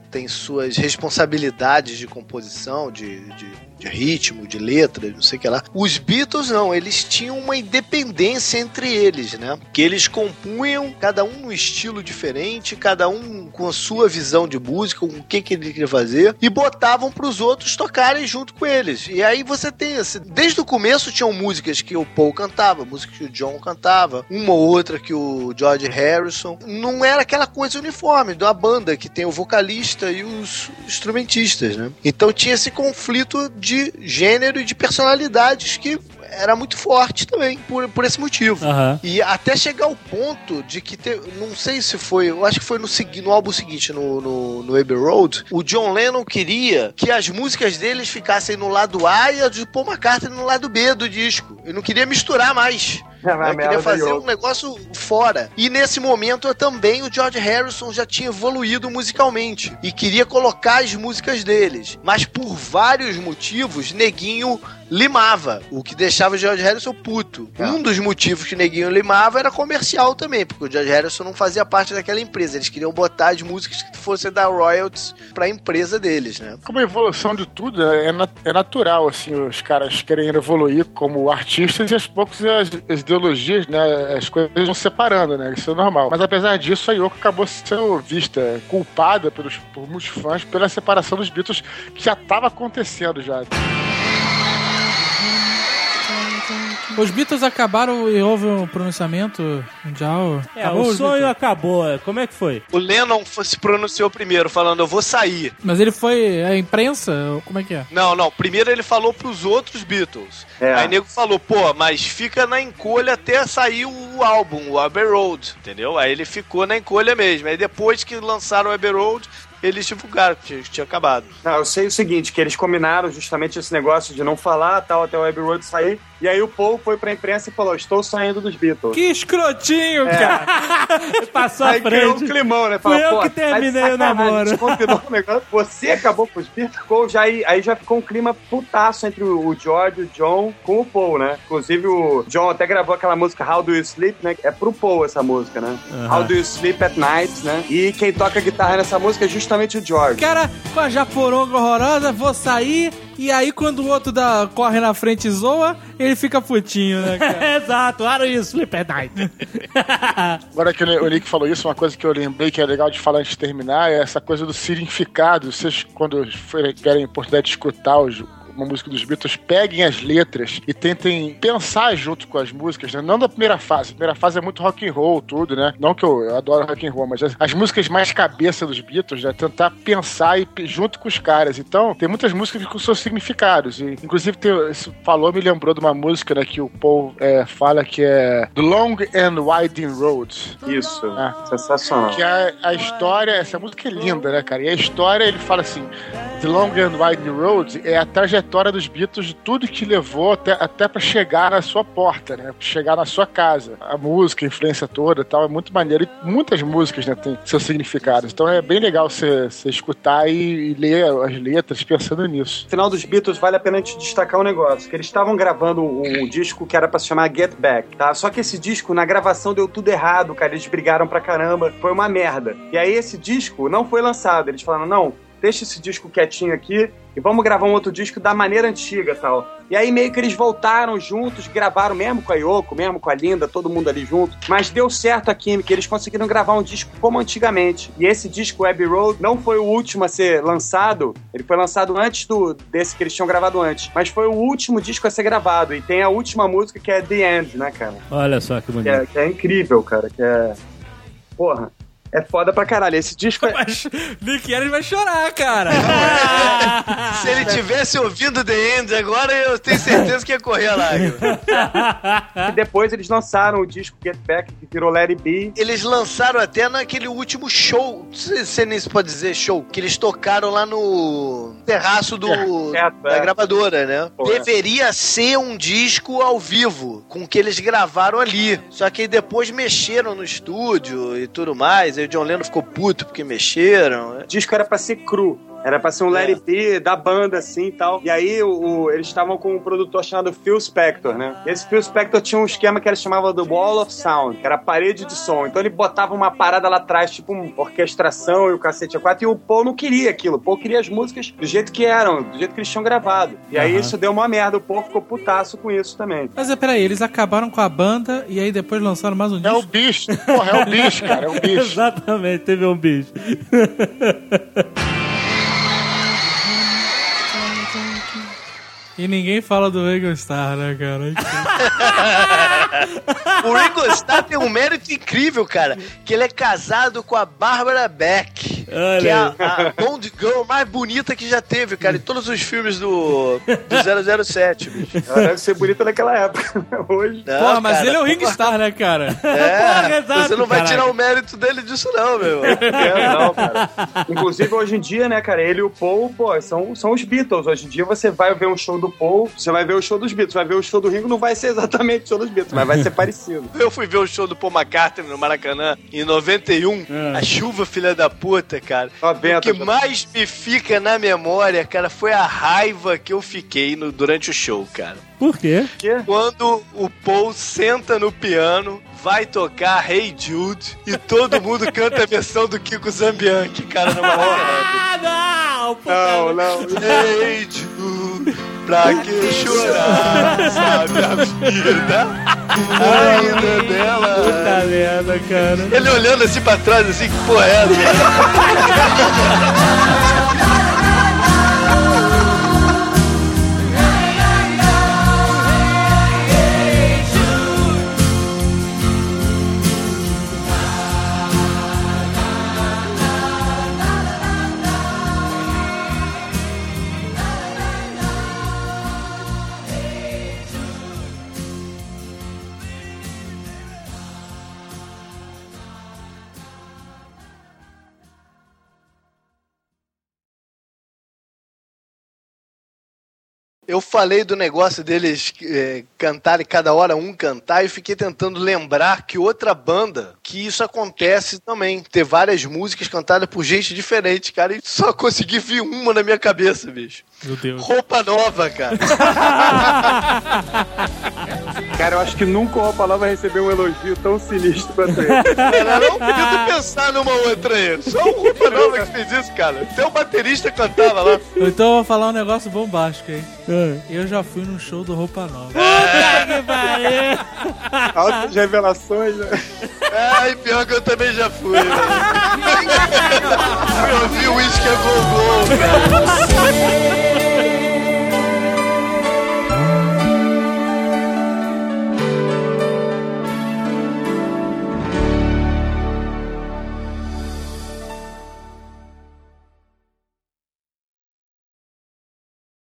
tem suas responsabilidades de composição, de, de de ritmo, de letra, não sei o que lá. Os Beatles não, eles tinham uma independência entre eles, né? Que eles compunham, cada um num estilo diferente, cada um com a sua visão de música, com o que, que ele queria fazer, e botavam pros outros tocarem junto com eles. E aí você tem, assim, desde o começo tinham músicas que o Paul cantava, músicas que o John cantava, uma ou outra que o George Harrison. Não era aquela coisa uniforme da banda, que tem o vocalista e os instrumentistas, né? Então tinha esse conflito de de gênero e de personalidades que era muito forte também, por, por esse motivo. Uhum. E até chegar ao ponto de que, te, não sei se foi, eu acho que foi no, no álbum seguinte, no, no, no Abbey Road, o John Lennon queria que as músicas deles ficassem no lado A e a de Paul McCartney no lado B do disco. Ele não queria misturar mais. É, eu queria fazer um negócio fora. E nesse momento também o George Harrison já tinha evoluído musicalmente e queria colocar as músicas deles. Mas por vários motivos, Neguinho limava, o que deixava o George Harrison puto. É. Um dos motivos que o Neguinho limava era comercial também, porque o George Harrison não fazia parte daquela empresa. Eles queriam botar as músicas que fossem dar royalties pra empresa deles, né? Como a evolução de tudo, é, nat- é natural, assim, os caras querem evoluir como artistas e aos poucos as, as ideologias, né, as coisas vão separando, né? Isso é normal. Mas apesar disso, a Yoko acabou sendo vista, culpada pelos, por muitos fãs pela separação dos Beatles, que já estava acontecendo já. Os Beatles acabaram e houve um pronunciamento mundial. É, acabou o sonho Beatles. Acabou. Como é que foi? O Lennon se pronunciou primeiro, falando, eu vou sair. Mas ele foi a imprensa? Como é que é? Não, não. Primeiro ele falou pros outros Beatles. É. Aí o nego falou, pô, mas fica na encolha até sair o álbum, o Abbey Road, entendeu? Aí ele ficou na encolha mesmo. Aí depois que lançaram o Abbey Road, eles divulgaram que tinha, tinha acabado. Não, eu sei o seguinte, que eles combinaram justamente esse negócio de não falar, tal, até o Abbey Road sair. E aí o Paul foi pra imprensa e falou, estou saindo dos Beatles. Que escrotinho, é. cara. Passou à frente. Aí criou um climão, né? Fala, Fui eu que terminei o namoro. Continuou o negócio. Você acabou com os Beatles. Já, aí já ficou um clima putaço entre o George e o John com o Paul, né? Inclusive o John até gravou aquela música How Do You Sleep, né? É pro Paul essa música, né? Uhum. How Do You Sleep at Night, né? E quem toca guitarra nessa música é justamente o George. Cara, com a japoronga horrorosa, vou sair... E aí, quando o outro dá, corre na frente e zoa, ele fica putinho, né, cara? Exato, How Do You Sleep at Night. Agora que o Nick falou isso, uma coisa que eu lembrei que é legal de falar antes de terminar é essa coisa do significado. Vocês, quando tiverem a oportunidade de escutar os uma música dos Beatles, peguem as letras e tentem pensar junto com as músicas, né? Não da primeira fase. A primeira fase é muito rock and roll, tudo, né? Não que eu, eu adoro rock and roll, mas as, as músicas mais cabeça dos Beatles, né? Tentar pensar e, junto com os caras. Então, tem muitas músicas com seus significados. E, inclusive, tem, isso falou, me lembrou de uma música, né, que o Paul é, fala que é The Long and Winding Road. Isso. É. Sensacional. Que a, a história, essa música é linda, né, cara? E a história, ele fala assim, The Long and Winding Road é a trajetória dos Beatles de tudo que levou até, até pra chegar na sua porta, né? Pra chegar na sua casa. A música, a influência toda e tal, é muito maneiro. E muitas músicas, né, têm seus significados. Então é bem legal você escutar e, e ler as letras pensando nisso. No final dos Beatles, vale a pena a gente destacar um negócio, que eles estavam gravando um, um disco que era pra se chamar Get Back, tá? Só que esse disco, na gravação, deu tudo errado, cara. Eles brigaram pra caramba. Foi uma merda. E aí esse disco não foi lançado. Eles falaram, não, deixa esse disco quietinho aqui e vamos gravar um outro disco da maneira antiga e tal. E aí meio que eles voltaram juntos, gravaram mesmo com a Yoko, mesmo com a Linda, todo mundo ali junto. Mas deu certo a química, eles conseguiram gravar um disco como antigamente. E esse disco, Abbey Road, não foi o último a ser lançado, ele foi lançado antes do, desse que eles tinham gravado antes. Mas foi o último disco a ser gravado. E tem a última música que é The End, né, cara? Olha só que bonito. Que é, que é incrível, cara, que é... Porra. É foda pra caralho. Esse disco é... Mas Nick Ellis vai chorar, cara. Se ele tivesse ouvindo The End agora, eu tenho certeza que ia correr a lágrima. E depois eles lançaram o disco Get Back, que virou Let It Be. Eles lançaram até naquele último show, você nem se pode dizer show, que eles tocaram lá no terraço do, é, é, da é. gravadora, né? Pô, Deveria é. ser um disco ao vivo, com o que eles gravaram ali. Só que depois mexeram no estúdio e tudo mais. Aí o John Lennon ficou puto porque mexeram. O disco era pra ser cru. Era pra ser um Let It Be da banda, assim, e tal. E aí, o, o, eles estavam com um produtor chamado Phil Spector, né? E esse Phil Spector tinha um esquema que ele chamava do Wall of Sound, que era a parede de som. Então ele botava uma parada lá atrás, tipo uma orquestração e o cacete a quatro, e o Paul não queria aquilo. O Paul queria as músicas do jeito que eram, do jeito que eles tinham gravado. E aí uhum. isso deu uma merda, o Paul ficou putaço com isso também. Mas é, peraí, eles acabaram com a banda e aí depois lançaram mais um disco? É o bicho, porra, é o bicho, cara, é o bicho. Exatamente, teve um bicho. E ninguém fala do Ringo Starr, né, cara? O Ringo Starr tem um mérito incrível, cara, que ele é casado com a Barbara Beck, Olha. que é a, a Bond Girl mais bonita que já teve, cara, em todos os filmes do, do zero zero sete, bicho. Ela deve ser bonita naquela época, hoje. Não, Porra, mas cara, ele é o Ringo Starr, né, cara? É, Porra, exato, você não vai caraca. tirar o mérito dele disso não, meu. É, não, cara. Inclusive, hoje em dia, né, cara, ele e o Paul, pô, são, são os Beatles. Hoje em dia, você vai ver um show do Paul, você vai ver o show dos Beatles, vai ver o show do Ringo, não vai ser exatamente o show dos Beatles, mas vai ser parecido. Eu fui ver o show do Paul McCartney no Maracanã em noventa e um, é. a chuva filha da puta, cara. Ó, o que mais me fica na memória, cara, foi a raiva que eu fiquei no, durante o show, cara. Por quê? Quando o Paul senta no piano, vai tocar Hey Jude e todo mundo canta a versão do Kiko Zambianchi, cara, numa Ah, não! Não, não. Hey Jude, pra que chorar, sabe a vida ainda dela. Puta merda, cara. Ele olhando assim pra trás, assim, que porra é essa? Eu falei do negócio deles é, cantarem cada hora um cantar e fiquei tentando lembrar que outra banda que isso acontece também. Ter várias músicas cantadas por gente diferente, cara, e só consegui vir uma na minha cabeça, bicho. Meu Deus. Roupa Nova, cara. Cara, eu acho que nunca o Roupa Nova recebeu um elogio tão sinistro quanto ele. Eu não tento pensar numa outra aí. Só o Roupa Nova que fez isso, cara. Até o baterista cantava lá. Então eu vou falar um negócio bombástico aí. É. Eu já fui num show do Roupa Nova. Puta que pariu! Altas revelações, né? É, e pior que eu também já fui, né? Eu vi o Whisky a Go-Go, cara.